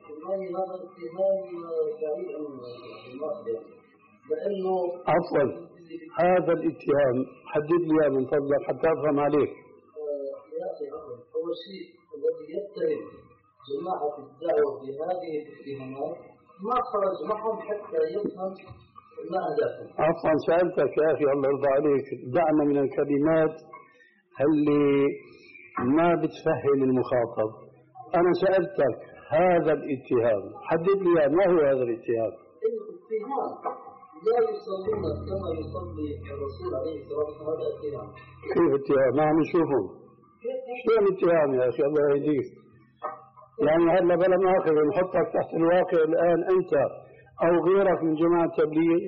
عفوا، هذا الاتهام حدد لي من فضلك حتى أفهم عليك. يا أخي أول شيء الذي يتهم جماعة الدعوة بهذه الاتهامات ما خرج معهم حتى يفهم ما أهدافهم. عفوا سألتك يا أخي الله يرضى عليك، دعنا من الكلمات اللي ما بتفهم المخاطب. أنا سألتك هذا الاتهام حدد لي ما هو هذا الاتهام؟ الاتهام لا يصلون كما يصلي الرسول عليه الصلاة والسلام. هذا اتهام. كيف اتهام؟ ما عم نشوفهم. شو الاتهام يا أخي الله يهديك؟ يعني هلا بلا ما أخذ نحطك تحت الواقع الآن أنت أو غيرك من جماعة التبليغ.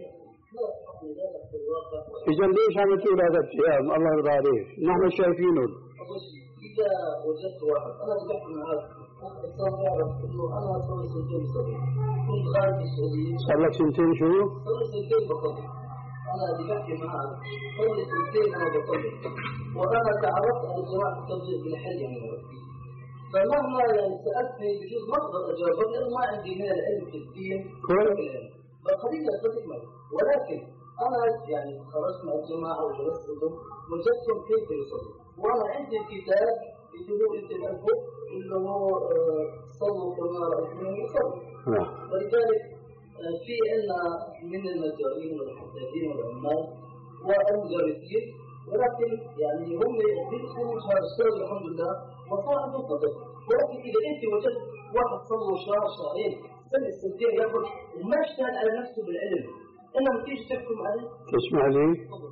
إذا ليش عم تقول هذا الاتهام؟ الله يرضى عليك، نحن شايفينه. إذا وجدت واحد أنا بحكي معك إنسان يعرف إنه أنا صار لي سنتين بصلي، كنت خارج في السعودية. صار لك سنتين شو؟ صار لي سنتين بصلي. أنا بدي بحكي معك صار لي سنتين أنا بصلي، وأنا تعرفت على جماعة التبليغ بالحل يعني. فمهما يعني سألتني بجوز ما أقدر أجاوبك لأنه ما عندي من العلم في الدين. بقليل أتفق معك، ولكن أنا يعني خرجت مع الجماعة وجلست لهم وجدتهم كيف يصلي، وأنا عندي كتاب يقولوا أنت الألفو اللي هو صلوا كما رأيتموه يصلي. ولذلك في عندنا من النجارين والحدادين والعمال والمدرسين، ولكن يعني هم بيدخلوا شهر الشهر الحمد لله وصار عندهم قدر. ولكن إذا أنت وجدت واحد صلوا شهر شهرين سنة سنتين ياخذ وما اشتغل على نفسه بالعلم، أنا ما تيجي تحكم عليه. تسمع لي؟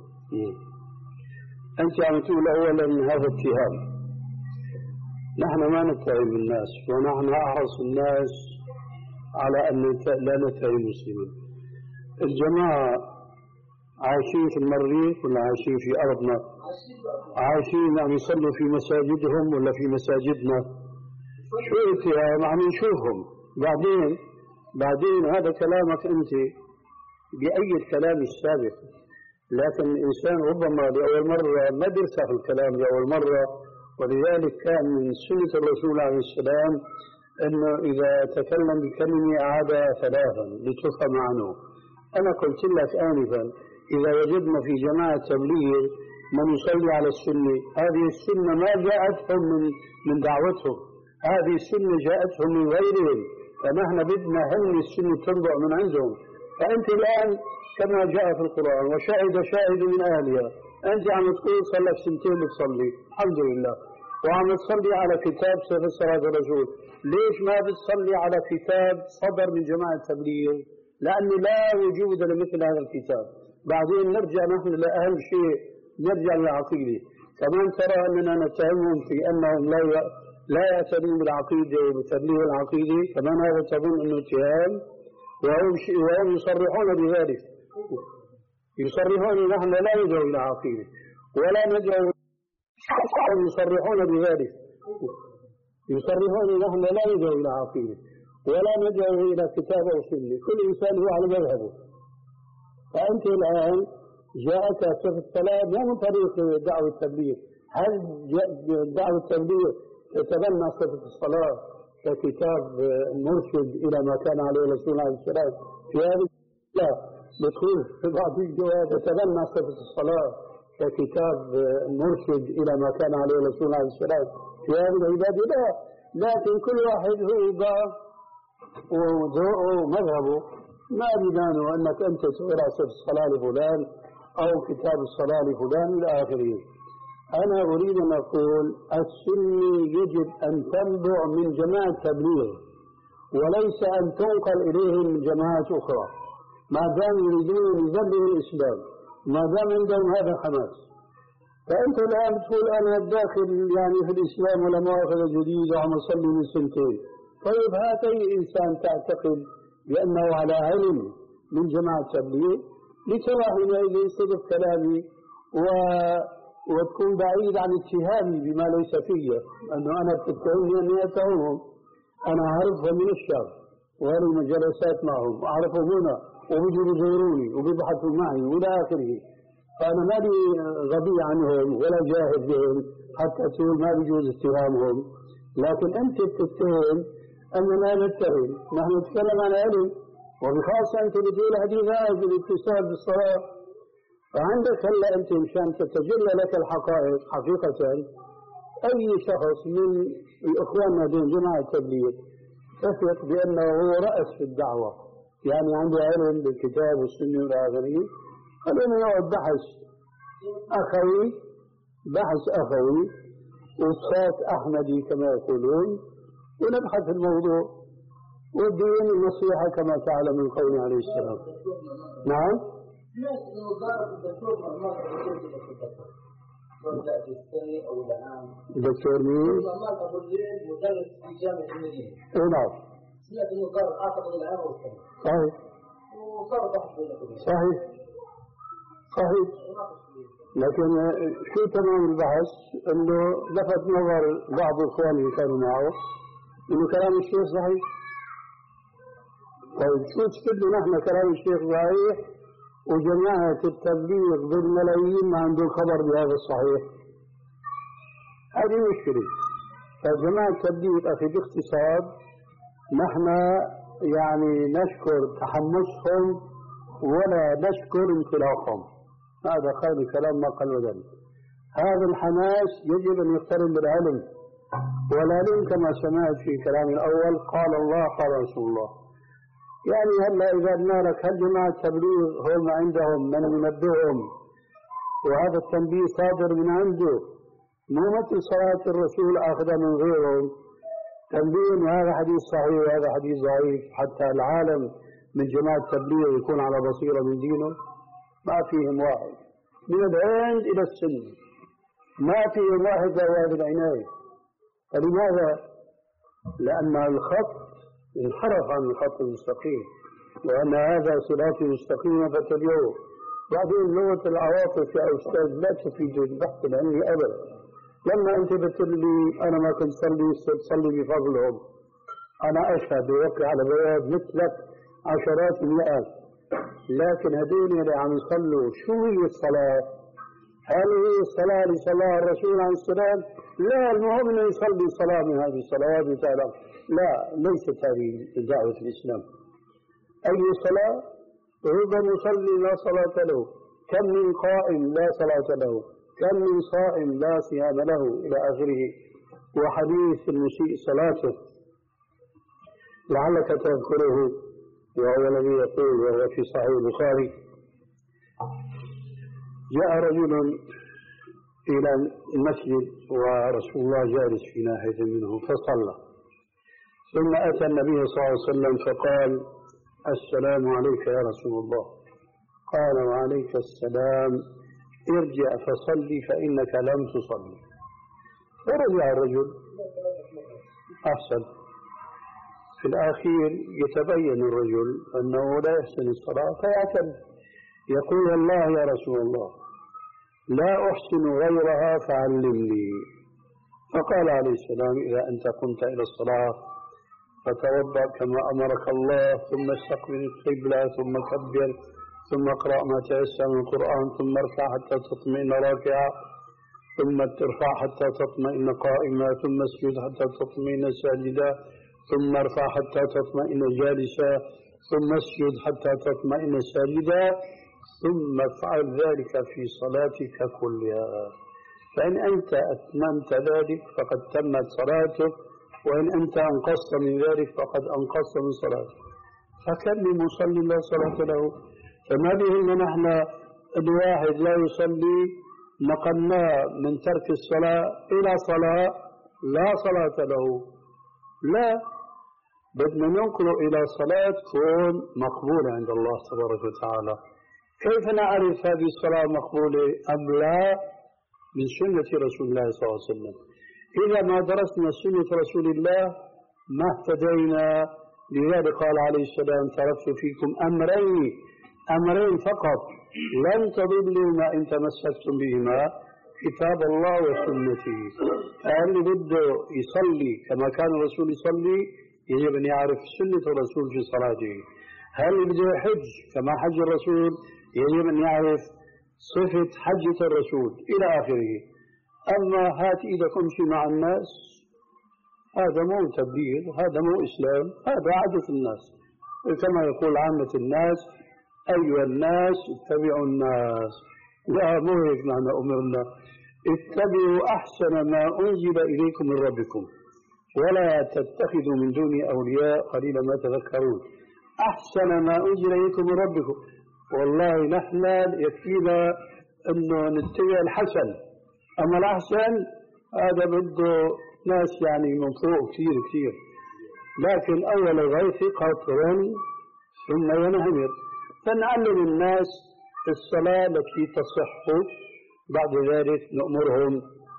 أنت عم تقول أولا هذا اتهام. نحن ما نتهم الناس، ونحن أحرص الناس على أن لا نتهم المسلمين. الجماعة عايشين في المريخ ولا عايشين في أرضنا؟ عايشين عم يصلوا في مساجدهم ولا في مساجدنا؟ شو اتهام؟ عم نشوفهم. بعدين بعدين هذا كلامك أنت بأي الكلام السابق، لكن الإنسان ربما لأول مرة ما بيرسخ الكلام لأول مرة، ولذلك كان من سنة الرسول عليه السلام أنه إذا تكلم بكلمة أعادها ثلاثا لتفهم عنه. أنا قلت لك آنفا إذا وجدنا في جماعة تبليغ من يصلي على السنة، هذه السنة ما جاءتهم من من دعوتهم، هذه السنة جاءتهم من غيرهم، فنحن بدنا هم السنة تنبع من عندهم. فأنت الآن كما جاء في القرآن وشاهد شاهد من أهلها، أنت عم تقول صلى لك سنتين بتصلي الحمد لله، وعم تصلي على كتاب صفة صلاة الرسول. ليش ما بتصلي على كتاب صدر من جماعة التبليغ؟ لأنه لا وجود لمثل هذا الكتاب. بعدين نرجع نحن لأهم شيء، نرجع للعقيدة. كمان ترى أننا نتهمهم في أنهم لا لا يعتنون بالعقيدة وبتبليغ العقيدة، كمان هذا تظن أنه اتهام، وهم يصرحون بذلك، يصرحون نحن لا ندعو إلى عقيدة ولا ندعو، يصرحون بذلك، يصرحون نحن لا ندعو إلى عقيدة ولا ندعو إلى كتاب أو سنة، كل إنسان هو على مذهبه. فأنت الآن جاءك صفة الصلاة مو من طريق دعوة التبليغ، هل دعوة التبليغ تتبنى صفة الصلاة ككتاب مرشد إلى ما كان عليه الرسول عليه السلام في هذه؟ لا، بتقول في بعض الجواب تتبنى صفة الصلاة ككتاب مرشد إلى ما كان عليه الرسول عليه السلام في هذه العبادة؟ لا، لكن كل واحد هو يبقى وذوقه ومذهبه، ما بيبانوا أنك أنت تقرأ صفة الصلاة لفلان أو كتاب الصلاة لفلان إلى آخره. أنا أريد أن أقول السنة يجب أن تنبع من جماعة تبليغ وليس أن تنقل إليهم من جماعات أخرى، ما دام يريدون أن يبلغوا الإسلام، ما دام عندهم هذا الحماس. فأنت الآن تقول أنا داخل يعني في الإسلام ولا مؤاخذة جديدة وعم أصلي من سنتين. طيب هات أي إنسان تعتقد بأنه على علم من جماعة تبليغ لترى حينئذ صدق كلامي و... وتكون بعيد عن اتهامي بما ليس فيه، أنه أنا بتتهمني أني أتهمهم. أنا أعرفهم من الشر وهذه جلسات معهم، أعرفهم هنا وبيجوا بيزوروني وبيبحثوا معي وإلى آخره. فأنا ما لي غبي عنهم ولا جاهد بهم حتى تقول ما بيجوز اتهامهم. لكن أنت بتتهم أننا نتهم، نحن نتكلم عن علم، وبخاصة أنت بتقول حديث هذا بالاتصال بالصلاة. فعندك هلا أنت مشان تتجلى لك الحقائق حقيقة، أي شخص من الإخوان دون جماعة التبليغ تثق بأنه هو رأس في الدعوة، يعني عنده علم بالكتاب والسنة والى آخره، خلينا نقعد بحث أخوي، بحث أخوي وصفات أحمدي كما يقولون، ونبحث الموضوع والدين النصيحة كما تعلم من قوله عليه السلام. نعم. دكتور مين؟ مدرس في جامعة المدينة. اي نعم. سمعت انه صار اعتقد العام او السنة. صحيح. وصار بحث صحيح. صحيح. لكن شو تمام البحث؟ انه لفت نظر بعض اخواني اللي كانوا معه انه كلام الشيخ صحيح. طيب شو تفيدنا نحن كلام الشيخ صحيح وجماعة التبليغ بالملايين ما عندهم خبر بهذا الصحيح؟ هذه مشكلة. فجماعة التبليغ أخي باختصار نحن يعني نشكر تحمسهم ولا نشكر انطلاقهم، هذا خير الكلام ما قل ودل. هذا الحماس يجب أن يقترن بالعلم والعلم كما سمعت في كلام الأول قال الله قال رسول الله. يعني هلا إذا قلنا لك هل جماعة التبليغ هم عندهم من ينبههم وهذا التنبيه صادر من عنده، مو مثل صلاة الرسول أخذها من غيرهم تنبيه وهذا حديث صحيح وهذا حديث ضعيف حتى العالم من جماعة التبليغ يكون على بصيرة من دينه. ما فيهم واحد من العند إلى السن، ما فيهم واحد ذوات العناية. فلماذا؟ لأن الخط انحرف عن الخط المستقيم، وأن هذا صراطي مستقيما فاتبعوه. بعدين لغة العواطف يا أستاذ لا تفيد البحث العلمي أبدا. لما أنت بتقول لي أنا ما كنت صلي صلي بفضلهم، أنا أشهد ووقع على بياض مثلك عشرات المئات، لكن هذول اللي عم يصلوا شو هي الصلاة؟ هل هي الصلاة اللي صلاها الرسول عليه السلام؟ لا، المهم أنه يصلي صلاة من هذه الصلوات وتعالى. لا، ليست هذه دعوة الإسلام. أي صلاة؟ رب مصلي لا صلاة له، كم من قائم لا صلاة له، كم من صائم لا صيام له إلى آخره. وحديث المسيء صلاته لعلك تذكره، وهو الذي يقول وهو في صحيح البخاري: جاء رجل إلى المسجد ورسول الله جالس في ناحية منه فصلى، ثم أتى النبي صلى الله عليه وسلم فقال: السلام عليك يا رسول الله. قال: وعليك السلام، ارجع فصلي فإنك لم تصلي. فرجع الرجل أحسن. في الأخير يتبين الرجل أنه لا يحسن الصلاة فيعترف يقول والله يا رسول الله لا أحسن غيرها فعلمني. فقال عليه السلام إذا أنت قمت إلى الصلاة فتوضأ كما أمرك الله ثم استقبل القبلة ثم كبر ثم اقرأ ما تيسر من القرآن ثم ارفع حتى تطمئن راكعا ثم ترفع حتى تطمئن قائما ثم اسجد حتى تطمئن ساجدا ثم ارفع حتى تطمئن جالسا ثم اسجد حتى تطمئن ساجدا ثم افعل ذلك في صلاتك كلها. فإن أنت أتممت ذلك فقد تمت صلاتك وإن أنت أنقصت من ذلك فقد أنقصت من صلاتك. فكم من مصلي لا صلاة له؟ فما بهم نحن الواحد لا يصلي نقلناه من ترك الصلاة إلى صلاة لا صلاة له. لا، بدنا ننقله إلى صلاة تكون مقبولة عند الله تبارك وتعالى. كيف نعرف هذه الصلاة مقبولة أم لا؟ من سنة رسول الله صلى الله عليه وسلم. إذا ما درسنا سنة رسول الله ما اهتدينا. لذلك قال عليه السلام تركت فيكم أمرين أمرين فقط لن تضلوا ما إن تمسكتم بهما كتاب الله وسنته. فاللي بده يصلي كما كان الرسول يصلي يجب أن يعرف سنة الرسول في صلاته. هل بده يحج كما حج الرسول يجب أن يعرف صفة حجة الرسول إلى آخره. أما هات إيدك امشي مع الناس هذا مو تبديل، هذا مو إسلام، هذا عادة الناس. كما يقول عامة الناس أيها الناس اتبعوا الناس. لا مو هيك معنى أمرنا. اتبعوا أحسن ما أنزل إليكم من ربكم ولا تتخذوا من دوني أولياء قليلا ما تذكرون. أحسن ما أنزل إليكم من ربكم. والله نحن يكفينا أنه نتبع الحسن، أما الأحسن هذا بده ناس يعني من فوق كثير كثير. لكن أول الغيث قطر ثم ينهمر. فنعلم الناس الصلاة التي تصح. بعد ذلك نأمرهم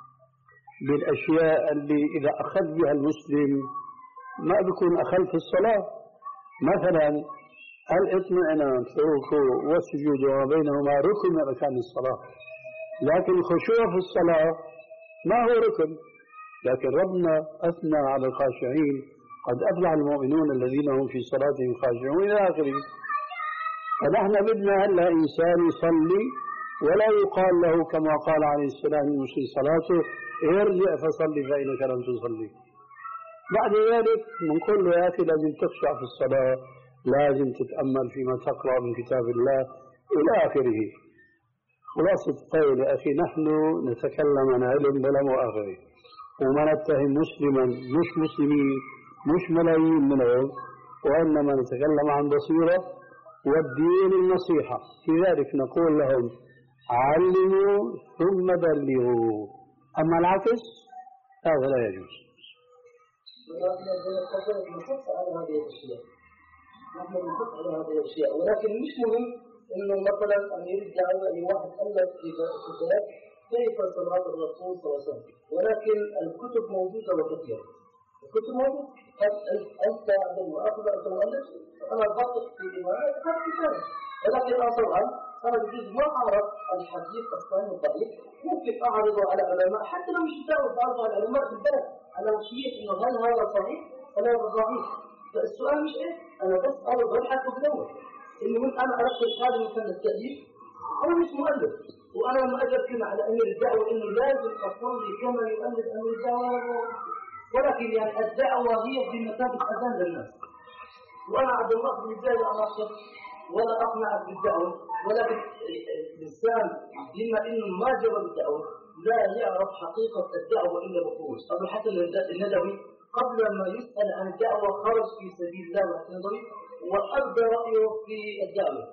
بالأشياء اللي إذا أخذ بها المسلم ما بيكون أخذ في الصلاة. مثلا الاطمئنان في الركوع والسجود وما بينهما ركن من أركان الصلاة، لكن الخشوع في الصلاة ما هو ركن. لكن ربنا أثنى على الخاشعين قد أفلح المؤمنون الذين هم في صلاتهم خاشعون إلى آخره. فنحن بدنا هلا إنسان يصلي ولا يقال له كما قال عليه السلام يمشي صلاته ارجع فصلي فإنك لم تصلي. بعد ذلك نقول له يا أخي لازم تخشع في الصلاة، لازم تتأمل فيما تقرأ من كتاب الله إلى آخره. خلاصة القول يا أخي نحن نتكلم عن علم بلا مؤاخذة وما نتهم مسلما مش مسلمين مش ملايين منهم، وإنما نتكلم عن بصيرة والدين النصيحة. لذلك نقول لهم علموا ثم بلغوا، أما العكس هذا لا يجوز. نحط على هذه الأشياء نحن نحط على هذه الأشياء ولكن مش مهم إنه مثلا أن يرجع أي واحد ألف كتاب كيف صلاة الرسول صلى الله عليه وسلم، ولكن الكتب موجودة وكثيرة. الكتب موجودة قد أنت عندما أخذ أنت مؤلف أنا ضغط في إمارات هذا كتاب، ولكن أنا طبعا أنا بجوز ما أعرف الحديث الصحيح الضعيف ممكن أعرضه على علماء حتى لو مش متعود أعرضه على علماء في البلد على شيء إنه هل هذا صحيح ولا هذا ضعيف. فالسؤال مش إيه أنا بس أعرض ببحث وبدور إنه من أنا أركز هذا مثل التأليف أنا مش مؤلف، وأنا لما أجب كلمة على أمير الدعوة إنه لازم أصلي كما يؤلف أمير الدعوة، ولكن يعني الدعوة هي بمثابة أذان للناس. وأنا عبد الله بن زيد أناصر ولا أقنع بالدعوة، ولكن الإنسان بما إنه ما جرب الدعوة لا يعرف حقيقة الدعوة إلا بخروج. أبو الحسن الندوي قبل ما يسأل عن الدعوة خرج في سبيل الله الندوي وأبدى رأيه في الدعوة.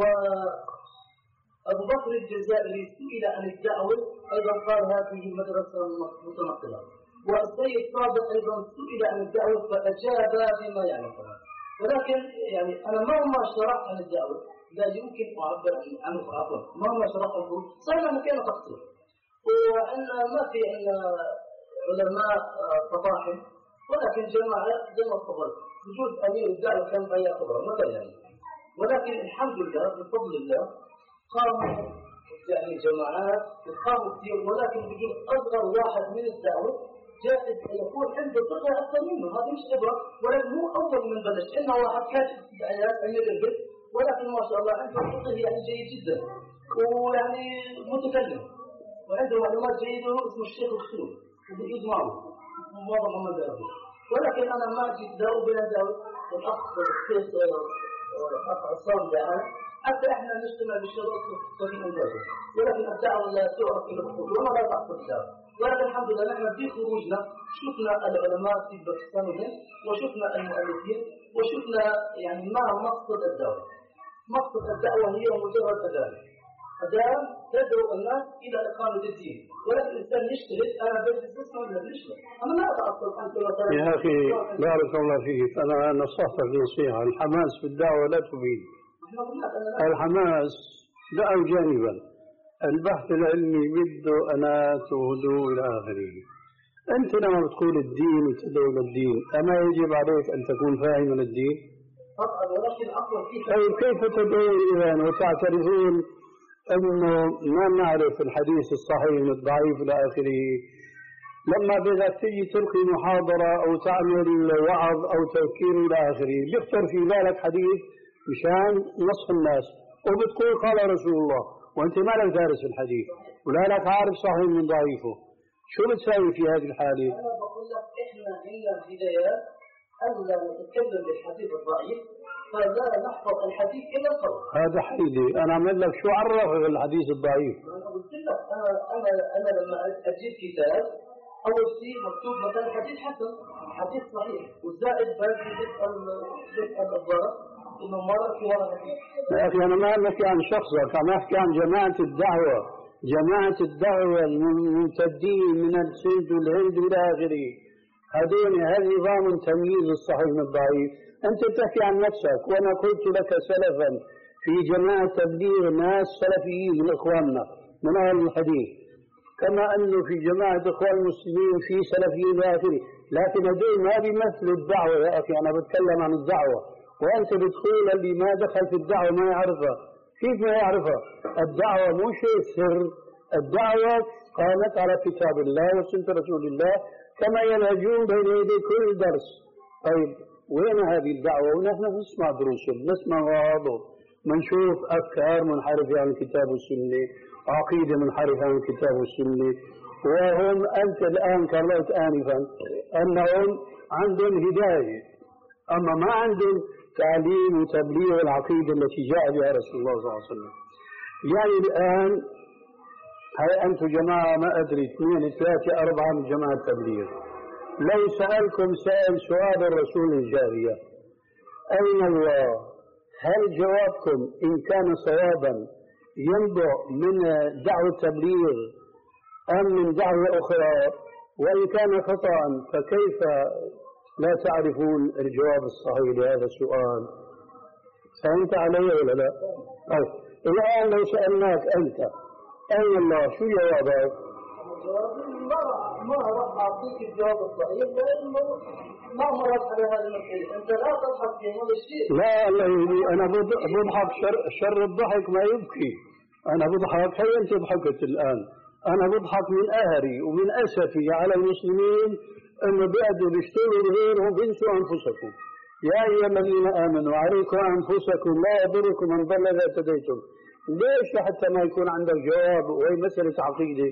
وأبو بكر الجزائري سئل عن الدعوة أيضا قال هذه مدرسة متنقلة. والسيد صادق أيضا سئل عن الدعوة فأجاب بما يعرفها. ولكن يعني أنا مهما شرحت عن الدعوة لا يمكن أعبر عنه عفوا مهما شرحته صار مكان تقصير، وأن ما في أن علماء تطاحن ولكن جماعة زي ما قلت وجود أمير الدعوة كان بها خبرة مثلا يعني. ولكن الحمد لله بفضل الله قاموا يعني جماعات وقاموا كثير، ولكن بجوز أصغر واحد من الدعوة جائز أن يكون عنده فقه أكثر منه، هذه مش خبرة، ولكن مو أول من بلش، إنه واحد كاتب استدعاءات أمير البيت، ولكن ما شاء الله عنده فقه يعني جيد جدا، ويعني متكلم، وعنده معلومات جيدة، اسمه الشيخ الخلود، وبيجوز معه، وواضح محمد داوود. ولكن أنا ما جيت داوي بلا داوي، الأخ الشيخ أخ عصام داعي، حتى إحنا نجتمع بالشروط الطريق الواجب، ولكن الدعوة لا تعرف إلى الخطوة وما لا تعصب الدعوة. ولكن الحمد لله نحن في خروجنا شفنا العلماء في باكستان وشفنا المؤلفين وشفنا يعني ما مقصد الدعوة. مقصد الدعوة هي مجرد أذان، أذان تدعو الناس إلى إقامة الدين، ولكن الإنسان يشترك أنا بدي أسمع ولا يشترك، أنا لا أتعصب أنت مثلا. يا أخي بارك الله فيك، أنا نصحتك نصيحة، الحماس في الدعوة لا تفيد. الحماس دعوا جانبا، البحث العلمي بده أنات وهدوء إلى آخره. أنت لما بتقول الدين وتدعو للدين، أما يجب عليك أن تكون فاهما للدين؟ طبعا، ولكن أقوى فيك. طيب كيف تدعون إذن وتعترفون أنه ما نعرف الحديث الصحيح من الضعيف إلى آخره؟ لما بدك تيجي تلقي محاضرة أو تعمل وعظ أو تذكير إلى آخره، بيخطر في بالك حديث مشان نصح الناس، وبتقول قال رسول الله، وأنت ما لك دارس الحديث ولا لك عارف صحيح من ضعيفه، شو بتساوي في هذه الحالة؟ أنا بقول لك إحنا عندنا الهدايات ألا نتكلم بالحديث الضعيف، فلا نحفظ الحديث إلا القول. هذا حيدي، أنا أعمل لك شو عرف الحديث الضعيف؟ أنا قلت لك أنا أنا أنا لما أجيب كتاب أول شيء مكتوب مثلا حديث حسن، حديث صحيح، والزائد باقي تسأل تسأل الضرر إنه مرة في مرة حديث. يا أخي أنا ما أحكي عن شخصك، أنا أحكي عن جماعة الدعوة، جماعة الدعوة الممتدين من السند والهند إلى آخره، هذين هذا نظام تمييز الصحيح من الضعيف. أنت تحكي عن نفسك، وأنا قلت لك سلفا في جماعة تبليغ ناس سلفيين من إخواننا من أهل الحديث، كما أنه في جماعة إخوان المسلمين في سلفيين إلى آخره، لكن هذول ما بيمثلوا الدعوة. يا أخي أنا بتكلم عن الدعوة، وأنت بتقول اللي ما دخل في الدعوة ما يعرفها. كيف ما يعرفها؟ الدعوة مو شيء سر، الدعوة قامت على كتاب الله وسنة رسول الله كما ينهجون بين يدي كل درس. طيب وين هذه الدعوة؟ ونحن نسمع دروسهم، نسمع مواعظهم، منشوف أفكار منحرفة عن الكتاب والسنة، عقيدة منحرفة عن الكتاب والسنة، وهم أنت الآن كررت آنفا أنهم عندهم هداية، أما ما عندهم تعليم وتبليغ العقيدة التي جاء بها رسول الله صلى الله عليه وسلم. يعني الآن هاي أنتم جماعة ما أدري اثنين ثلاثة أربعة من جماعة التبليغ، لو سألكم سائل سؤال الرسول الجارية أين الله، هل جوابكم إن كان صوابا ينبع من دعوة التبليغ أم من دعوة أخرى؟ وإن كان خطأ فكيف لا تعرفون الجواب الصحيح لهذا السؤال؟ فهمت علي ولا لا؟ طيب الآن لو سألناك أنت أين الله، شو جوابك؟ ما ما راح أعطيك الجواب الصحيح لأنه ما مرت على هذا المسألة، أنت لا تضحك في هذا الشيء. لا الله يهدي، أنا بضحك شر, شر الضحك ما يبكي، أنا بضحك هي أنت ضحكت الآن، أنا بضحك من قهري ومن أسفي على المسلمين أنه بيقعدوا بيشتغلوا غيرهم بينسوا أنفسكم. يا أيها الذين آمنوا عليكم أنفسكم لا يضركم من ضل إذا اهتديتم. ليش حتى ما يكون عندك جواب؟ وهي مسألة عقيدة،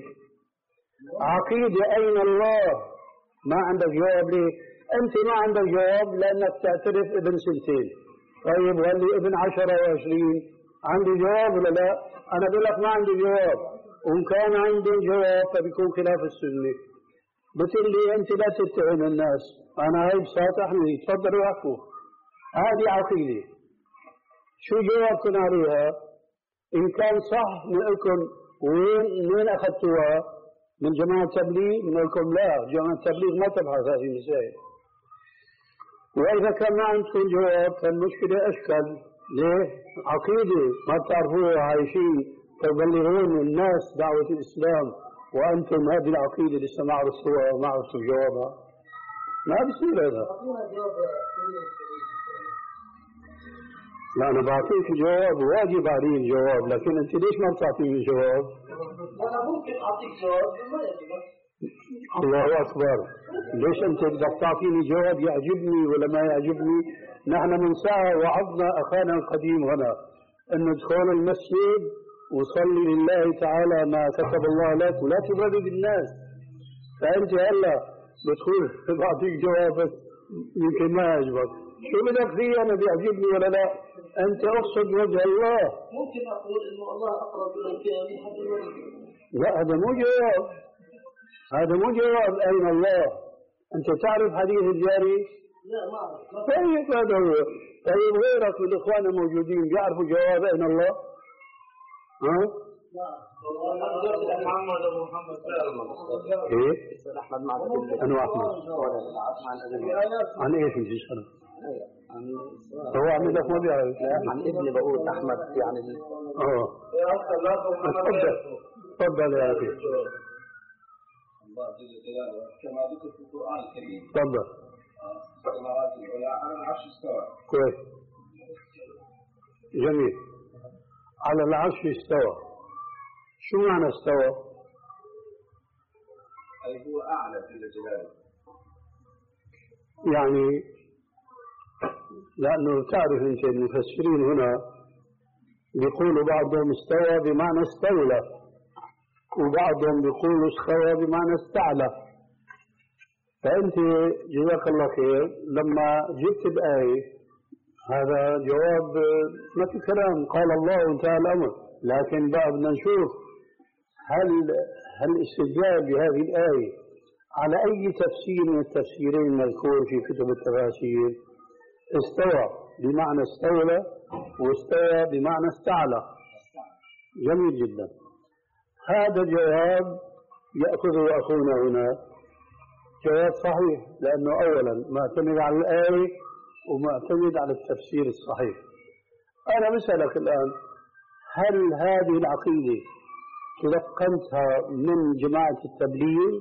عقيدة أين الله ما عندك جواب. ليه؟ أنت ما عندك جواب لأنك تعترف ابن سنتين. طيب واللي ابن عشرة وعشرين عندي جواب ولا لا؟ أنا بقول لك ما عندي جواب، وإن كان عندي جواب فبيكون خلاف السنة. بتقول لي أنت لا تتهم الناس، أنا هاي بساطحني تفضلوا احكوا، هذه عقيدة. شو جوابكم عليها؟ إن كان صح نقولكم وين وين أخذتوها؟ من جماعة التبليغ؟ نقولكم لا، جماعة التبليغ ما تبحث هذه المسائل. وإذا كان ما عندكم جواب فالمشكلة أشكل. ليه؟ عقيدة ما بتعرفوها، عايشين تبلغون الناس دعوة الإسلام وأنتم هذه العقيدة لسه ما عرفتوها وما عرفتوا جوابها. ما بصير هذا. لا أنا بعطيك جواب واجب علي الجواب، لكن أنت ليش ما بتعطيني جواب؟ أنا ممكن أعطيك جواب ما يجب. الله أكبر. ليش أنت بدك تعطيني جواب يعجبني ولا ما يعجبني؟ نحن من ساعة وعظنا أخانا القديم هنا أن ندخل المسجد وصلي لله تعالى ما كتب الله لك ولا تبرد الناس. فأنت هلا بتقول بعطيك جواب يمكن ما يعجبك. شو بدك فيه أنا بيعجبني ولا لا؟ أنت أقصد وجه الله. ممكن أقول إنه الله أقرب إليك من حد الوريد. لا هذا مو جواب، هذا مو جواب. أين الله؟ أنت تعرف حديث الجاري؟ لا ما أعرف. طيب هذا هو. طيب غيرك من الإخوان الموجودين بيعرفوا جواب أين الله؟ ها؟ لا. محمد أبو محمد إيه؟ أحمد مع أنا أحمد. عن إيش في سنة؟ هو عم لك ما بيعرف. عن ابني بقول أحمد يعني. آه. تفضل تفضل يا أخي. الله جل جلاله كما ذكر في القرآن الكريم. تفضل. السماوات العلى على العرش استوى. كويس. جميل. على العرش استوى. شو معنى استوى؟ أي هو أعلى جل جلاله. يعني لأنه تعرف أنت المفسرين هنا بيقولوا بعضهم استوى بمعنى استولى، وبعضهم بيقولوا استوى بمعنى استعلى. فأنت جزاك الله خير لما جبت الآية هذا جواب ما في كلام، قال الله وانتهى الأمر. لكن بقى بدنا نشوف هل هل الاستدلال بهذه الآية على أي تفسير من التفسيرين المذكور في كتب التفاسير. استوى بمعنى استولى واستوى بمعنى استعلى. جميل جدا. هذا الجواب يأخذه أخونا هنا جواب صحيح، لأنه أولا معتمد على الآية ومعتمد على التفسير الصحيح. أنا بسألك الآن، هل هذه العقيدة تلقنتها من جماعة التبليغ؟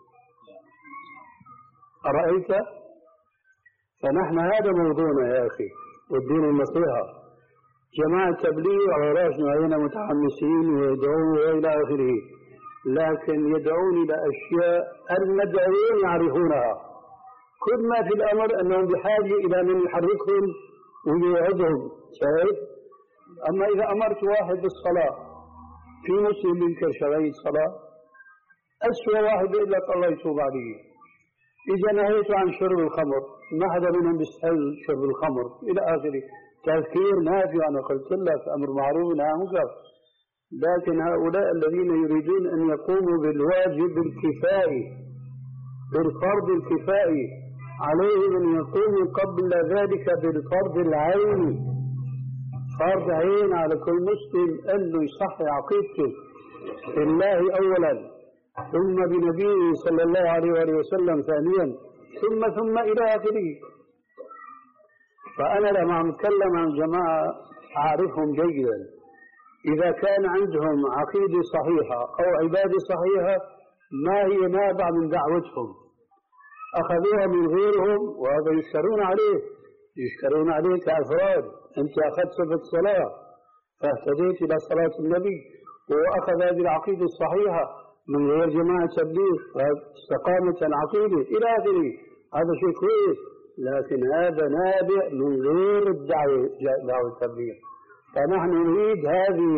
أرأيت؟ فنحن هذا موضوعنا يا أخي، والدين النصيحة. جماعة التبليغ على رأس نوعين متحمسين ويدعون إلى آخره، لكن يدعون إلى أشياء المدعوين يعرفونها. كل ما في الأمر أنهم بحاجة إلى من يحركهم ويوعدهم. شايف؟ أما إذا أمرت واحد بالصلاة، في مسلم ينكر شرعية الصلاة؟ أسوأ واحد يقول لك الله يتوب عليه. إذا نهيت عن شرب الخمر، ما حدا منهم بيستحل شرب الخمر إلى آخره. تذكير نافع، أنا قلت لك أمر معروف ونهي عن منكر. لكن هؤلاء الذين يريدون أن يقوموا بالواجب الكفائي بالفرض الكفائي، عليهم أن يقوموا قبل ذلك بالفرض العيني. فرض عين على كل مسلم أنه يصحي عقيدته بالله أولا، ثم بنبيه صلى الله عليه وآله وسلم ثانيا، ثم ثم إلى آخره. فأنا لما عم أتكلم عن جماعة أعرفهم جيدا، إذا كان عندهم عقيدة صحيحة أو عبادة صحيحة ما هي نابع من دعوتهم، أخذوها من غيرهم، وهذا يشكرون عليه يشكرون عليه كأفراد. أنت أخذت صفة الصلاة فاهتديت إلى صلاة النبي، وأخذ هذه العقيدة الصحيحة من غير جماعة تبليغ فاستقامت العقيدة إلى آخره. هذا شيء كويس، لكن هذا نابع من غير الدعوة دعوة التبليغ. فنحن نريد هذه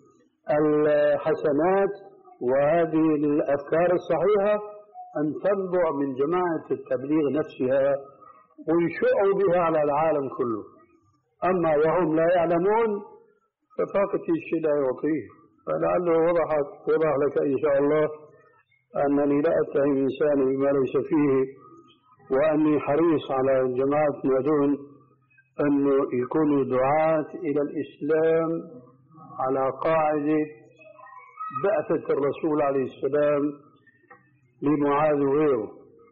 الحسنات وهذه الأفكار الصحيحة أن تنبع من جماعة التبليغ نفسها ويشعوا بها على العالم كله. أما وهم لا يعلمون ففاقة الشيء لا يعطيه. فلعله وضحت وضح لك إن شاء الله أنني لا أتهم إنسان بما ليس فيه، وأني حريص على جماعة يدون أنه يكونوا دعاة إلى الإسلام على قاعدة بعثة الرسول عليه السلام لمعاذ وغيره.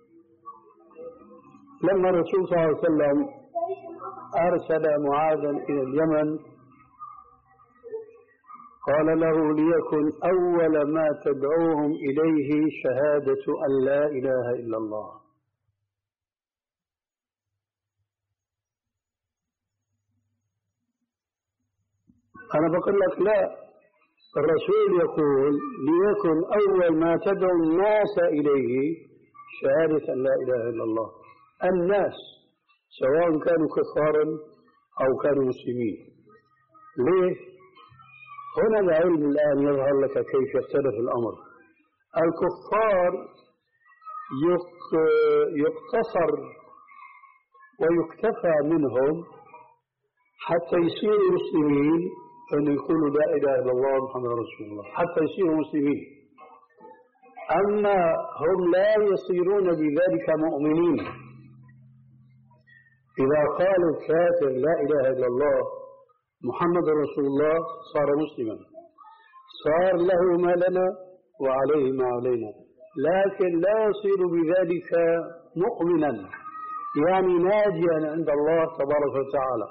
لما الرسول صلى الله عليه وسلم أرسل معاذا إلى اليمن قال له: ليكن أول ما تدعوهم إليه شهادة أن لا إله إلا الله. أنا بقول لك لا، الرسول يقول ليكن أول ما تدعو الناس إليه شهادة أن لا إله إلا الله. الناس سواء كانوا كفارا أو كانوا مسلمين. ليه؟ هنا العلم الآن يظهر لك كيف يختلف الأمر. الكفار يقتصر ويكتفى منهم حتى يصيروا مسلمين أن يقولوا لا إله إلا الله محمد رسول الله، حتى يصيروا مسلمين. أما هم لا يصيرون بذلك مؤمنين. إذا قال الكافر لا إله إلا الله محمد رسول الله صار مسلما، صار له ما لنا وعليه ما علينا، لكن لا يصير بذلك مؤمنا، يعني ناجيا عند الله تبارك وتعالى.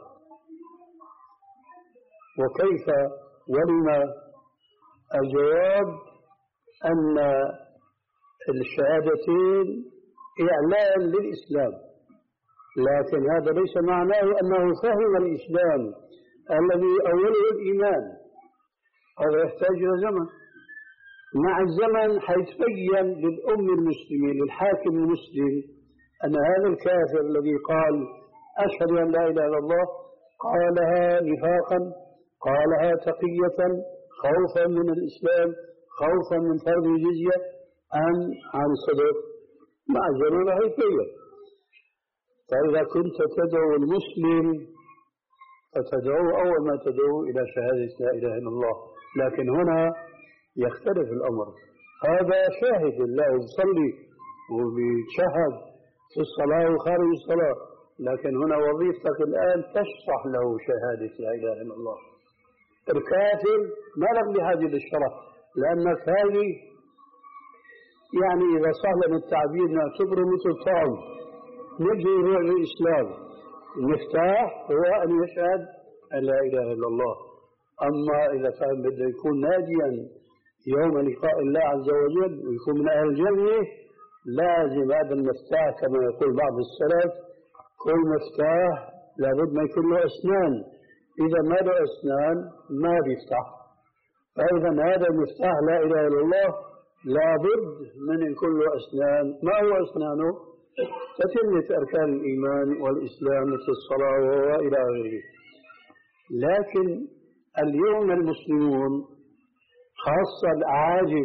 وكيف ولما؟ الجواب أن الشهادتين إعلان للإسلام، لكن هذا ليس معناه أنه فهم الإسلام الذي أوله الإيمان. هذا يحتاج إلى زمن. مع الزمن حيتبين للأم المسلمة للحاكم المسلم أن هذا الكافر الذي قال أشهد أن لا إله إلا الله قالها نفاقا، قالها تقية، خوفا من الإسلام، خوفا من فرض الجزية أم عن صدق. مع الزمن حيتبين. فإذا كنت تدعو المسلم فتدعو أول ما تدعو إلى شهادة لا إله إلا الله. لكن هنا يختلف الأمر. هذا شاهد الله يصلي وبيتشهد في الصلاة وخارج الصلاة، لكن هنا وظيفتك الآن تشرح له شهادة لا إله إلا الله. الكافر ما لك بحاجة للشرح، لأنك هذه يعني إذا صح لنا التعبير نعتبره مثل طعم نجي روح الإسلام. المفتاح هو أن يشهد أن لا إله إلا الله. أما إذا كان بده يكون ناجيا يوم لقاء الله عز وجل ويكون من أهل الجنة، لازم هذا المفتاح كما يقول بعض السلف كل مفتاح لابد ما يكون له أسنان، إذا ما له أسنان ما بيفتح. فإذا هذا المفتاح لا إله إلا الله لابد من أن يكون له أسنان. ما هو أسنانه؟ تتمة أركان الإيمان والإسلام مثل الصلاة وإلى غيره. لكن اليوم المسلمون خاصة الأعاجم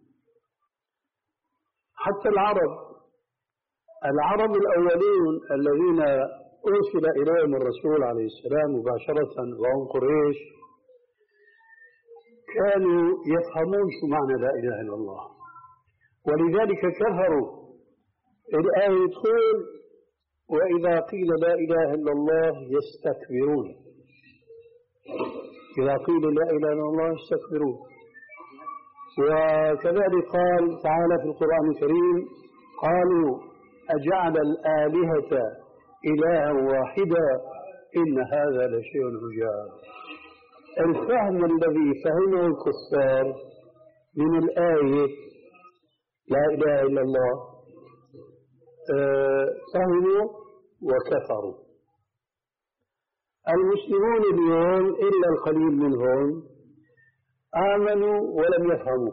حتى العرب العرب الأولين الذين أرسل إليهم الرسول عليه السلام مباشرة وهم قريش كانوا يفهمون شو معنى لا إله إلا الله، ولذلك كفروا. الآية تقول وإذا قيل لا إله إلا الله يستكبرون. إذا قيل لا إله إلا الله يستكبرون. وكذلك قال تعالى في القرآن الكريم قالوا أجعل الآلهة إلها واحدا إن هذا لشيء عجاب. الفهم الذي فهمه الكفار من الآية لا إله إلا الله فهموا وكفروا. المسلمون اليوم إلا القليل منهم آمنوا ولم يفهموا.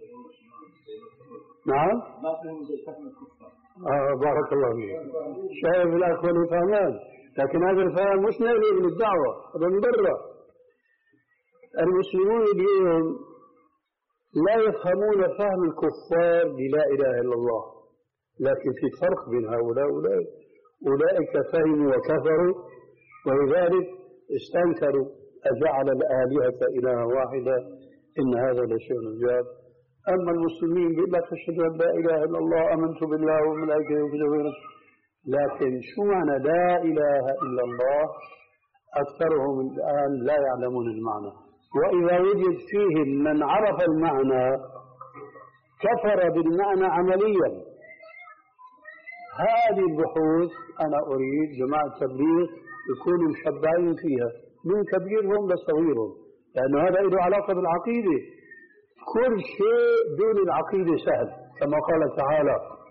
نعم؟ ما فهموا زي فهم الكفار. آه بارك الله فيك. شايف الأخوة فهمان، لكن هذا الفهم مش نابع من الدعوة، هذا من برا. المسلمون اليوم لا يفهمون فهم الكفار بلا إله إلا الله، لكن في فرق بين هؤلاء وأولئك. أولئك فهموا وكفروا ولذلك استنكروا أجعل الآلهة إلها واحدة إن هذا لشيء عجاب. أما المسلمين بيقول لك أشهد أن لا إله إلا الله آمنت بالله وملائكته وكتبه، لكن شو معنى لا إله إلا الله أكثرهم الآن لا يعلمون المعنى. وإذا وجد فيهم من عرف المعنى كفر بالمعنى عمليا. هذه البحوث أنا أريد جماعة التبليغ يكونوا مشبعين فيها من كبيرهم لصغيرهم، لأن هذا له علاقة بالعقيدة. كل شيء دون العقيدة سهل، كما قال تعالى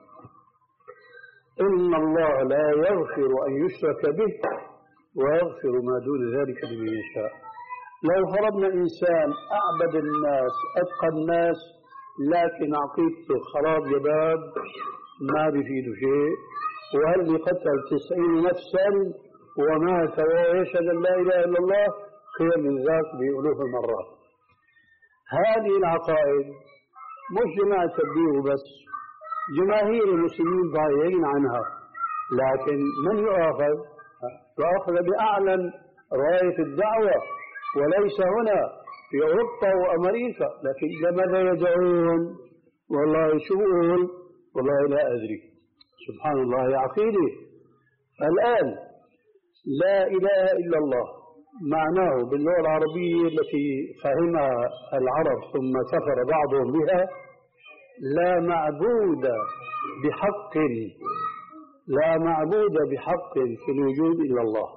إن الله لا يغفر أن يشرك به ويغفر ما دون ذلك لمن يشاء. لو فرضنا إنسان أعبد الناس أتقى الناس لكن عقيدته خراب يباب ما بيفيده شيء، وهل قتل تسعين نفسا ومات وهو يشهد أن لا إله إلا الله خير من ذاك بألوف المرات. هذه العقائد مش جماعة تبليغ بس، جماهير المسلمين ضايعين عنها، لكن من يؤاخذ؟ يؤاخذ بأعلن راية الدعوة، وليس هنا في أوروبا وأمريكا، لكن لماذا يدعون؟ والله شو بقول؟ والله لا أدري، سبحان الله يا عقيدي. الآن لا إله إلا الله معناه باللغة العربية التي فهمها العرب ثم كفر بعضهم بها لا معبود بحق لا معبود بحق في الوجود إلا الله.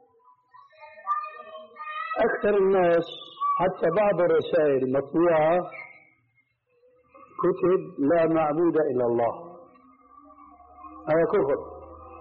أكثر الناس حتى بعض الرسائل المطبوعة كتب لا معبود إلا الله، هذا كفر.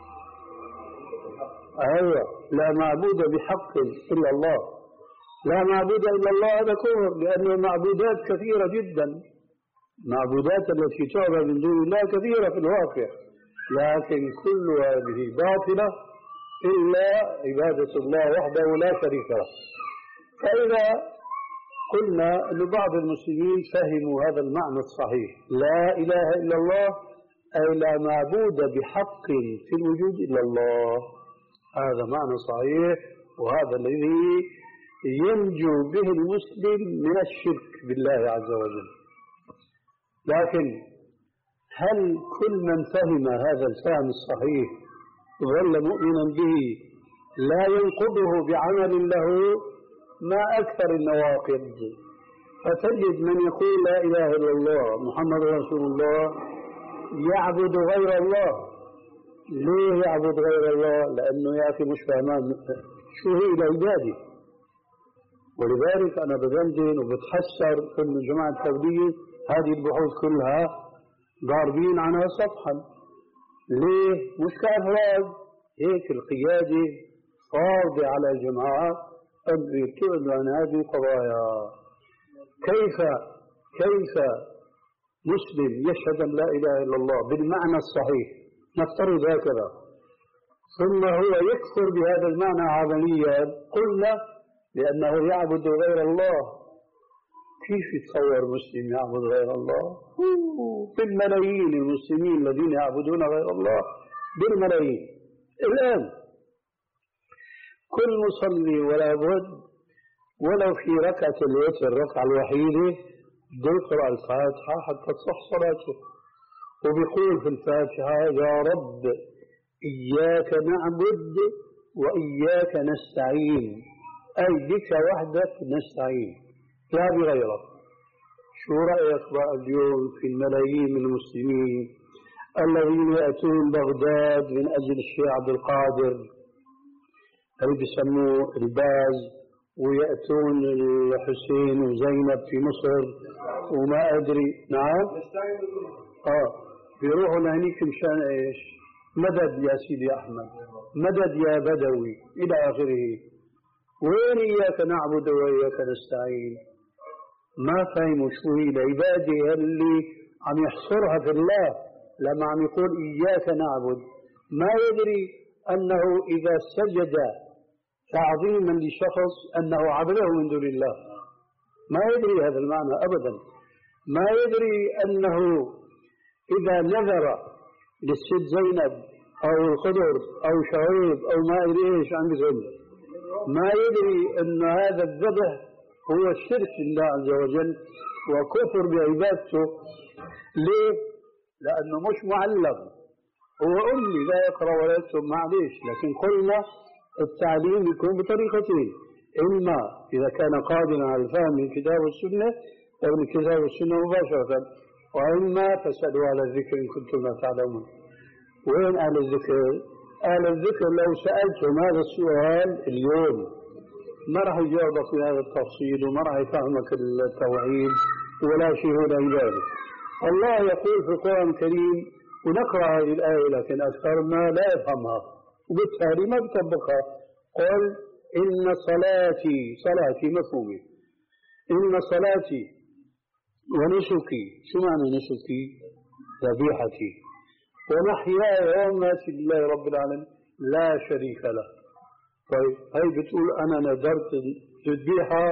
أيوة، لا معبود بحق إلا الله، لا معبود إلا الله هذا كفر، لأن المعبودات كثيرة جدا، معبودات التي تعبد من دون الله كثيرة في الواقع، لكن كل هذه باطلة إلا عبادة الله وحده لا شريك له. فإذا قلنا أن بعض المسلمين فهموا هذا المعنى الصحيح، لا إله إلا الله أي لا معبود بحق في الوجود إلا الله، هذا معنى صحيح، وهذا الذي ينجو به المسلم من الشرك بالله عز وجل. لكن هل كل من فهم هذا الفهم الصحيح وظل مؤمنا به لا ينقضه بعمل له؟ ما أكثر النواقض. فتجد من يقول لا إله إلا الله محمد رسول الله يعبد غير الله. ليه يعبد غير الله؟ لأنه يا أخي مش فاهمان شو هي العبادة. ولذلك أنا بدندن وبتحسر أن جماعة التبليغ هذه البحوث كلها ضاربين عنها سطحا. ليه؟ مش كأفراد، هيك القيادة فاضي على الجماعات أن يبتعدوا عن هذه القضايا. كيف كيف مسلم يشهد أن لا إله إلا الله بالمعنى الصحيح، نفترض هكذا، ثم هو يكفر بهذا المعنى عمليا، قلنا لأنه يعبد غير الله. كيف يتصور مسلم يعبد غير الله؟ بالملايين المسلمين الذين يعبدون غير الله بالملايين. الآن كل مصلي ولا بد ولو في ركعة الوتر الركعة الوحيدة بده يقرأ الفاتحة حتى تصح صلاته، وبيقول في الفاتحة يا رب إياك نعبد وإياك نستعين، أي بك وحدك نستعين لا بغيرك. شو رأيك بقى اليوم في الملايين من المسلمين الذين يأتون بغداد من أجل الشيخ عبد القادر اللي بيسموه الباز، ويأتون الحسين وزينب في مصر وما أدري. نعم آه بيروحوا لهنيك مشان إيش؟ مدد يا سيدي أحمد، مدد يا بدوي إلى آخره. وين إياك نعبد وإياك نستعين؟ ما فهموا شو هي العبادة اللي عم يحصرها في الله لما عم يقول إياك نعبد. ما يدري أنه إذا سجد تعظيما لشخص أنه عبده من دون الله، ما يدري هذا المعنى أبدا. ما يدري أنه إذا نذر للست زينب أو الخضر أو شعيب أو ما أدري إيش عندهم، ما يدري أن هذا الذبح هو الشرك لله عز وجل وكفر بعبادته. ليه؟ لأنه مش معلم، هو أمي لا يقرأ ولا يكتب معليش. لكن قلنا التعليم يكون بطريقتين، إما إذا كان قادرا على الفهم من كتاب والسنة أو من كتاب والسنة مباشرة، وإما فاسألوا على الذكر إن كنتم لا تعلمون. وين أهل الذكر؟ أهل الذكر لو سألتم هذا السؤال اليوم ما راح يجاوبك في هذا التفصيل وما راح يفهمك التوحيد ولا شيء هو ذلك. الله يقول في القرآن الكريم، ونقرأ هذه الآية لكن أكثرنا لا يفهمها وبالتالي ما بيطبقها. قل إن صلاتي صلاتي مفهومة إن صلاتي ونسكي شو معنى نسكي؟ ذبيحتي ومحياي ومماتي لله رب العالمين لا شريك له. طيب هي بتقول أنا نذرت الذبيحة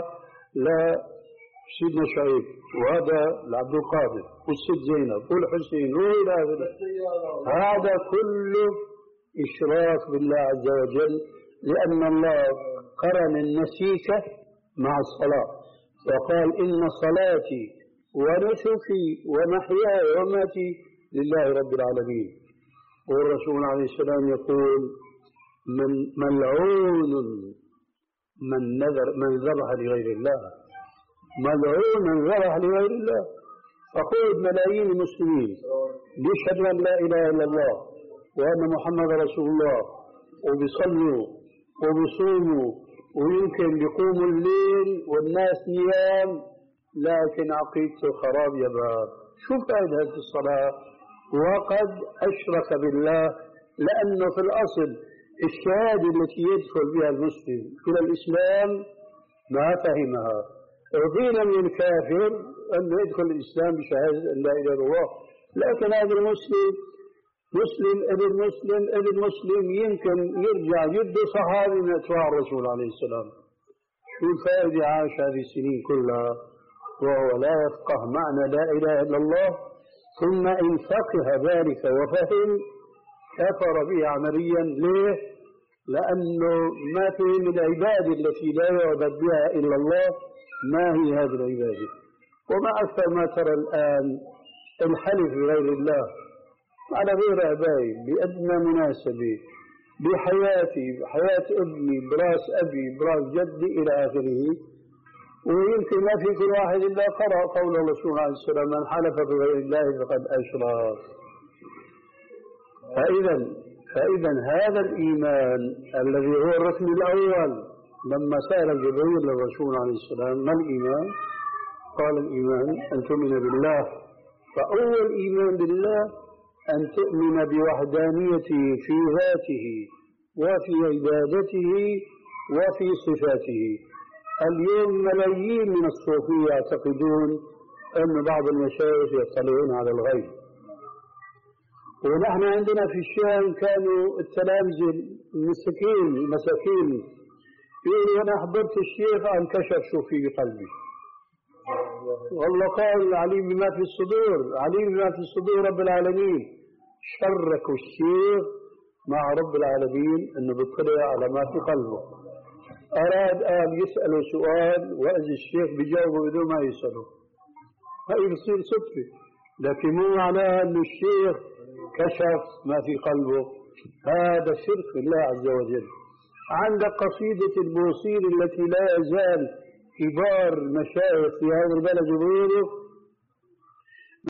لسيدنا شعيب وهذا لعبد القادر والست زينب والحسين وإلى آخره. هذا كله إشراك بالله عز وجل، لأن الله قرن النسيك مع الصلاة وقال إن صلاتي ونسكي ومحياي ومماتي لله رب العالمين. والرسول عليه السلام يقول من ملعون من نذر من ذبح لغير الله، ملعون من ذبح لغير الله. أقول ملايين المسلمين بيشهدوا أن لا إله إلا الله وأن محمد رسول الله وبيصلوا وبيصوموا ويمكن بيقوموا الليل والناس نيام، لكن عقيدته خراب يا باب. شو فائدة هذه الصلاة وقد أشرك بالله؟ لأنه في الأصل الشهادة التي يدخل بها المسلم إلى الإسلام ما فهمها. وقيل من الكافر أنه يدخل الإسلام بشهادة أن لا إله إلا الله، لكن هذا المسلم مسلم ابن مسلم ابن مسلم يمكن يرجع يد صحابي من أتباع الرسول عليه السلام. شو الفائدة عاش هذه السنين كلها وهو لا يفقه معنى لا إله إلا الله؟ ثم إن فقه ذلك وفهم كفر به عمليا. ليه؟ لأنه ما فهم العبادة التي لا يعبد بها إلا الله. ما هي هذه العبادة؟ وما أكثر ما ترى الآن الحلف بغير الله على غير عباية بأدنى مناسبة بحياتي بحياة ابني براس أبي براس جدي إلى آخره. ويمكن ما في كل واحد إلا قرأ قول الرسول عليه السلام من حلف بغير الله فقد أشرك. فإذا فإذا هذا الإيمان الذي هو الركن الأول لما سأل جبريل للرسول عليه السلام ما الإيمان؟ قال الإيمان أن تؤمن بالله. فأول إيمان بالله أن تؤمن بوحدانيته في ذاته وفي عبادته وفي صفاته. اليوم ملايين من الصوفية يعتقدون أن بعض المشايخ يطلعون على الغيب. ونحن عندنا في الشام كانوا التلامذة المساكين المساكين يقولوا أنا حضرت الشيخ انكشف شو في قلبي، والله قال عليم بما في الصدور، عليم بما في الصدور رب العالمين. شركوا الشيخ مع رب العالمين أنه بيطلع على ما في قلبه. أراد أن يسأله سؤال وأجي الشيخ بيجاوبه بدون ما يسأله، هاي بصير صدفة، لكن مو معناها أن الشيخ كشف ما في قلبه. هذا شرك بالله عز وجل. عندك قصيدة البوصيري التي لا يزال كبار مشايخ في هذا البلد يقولوا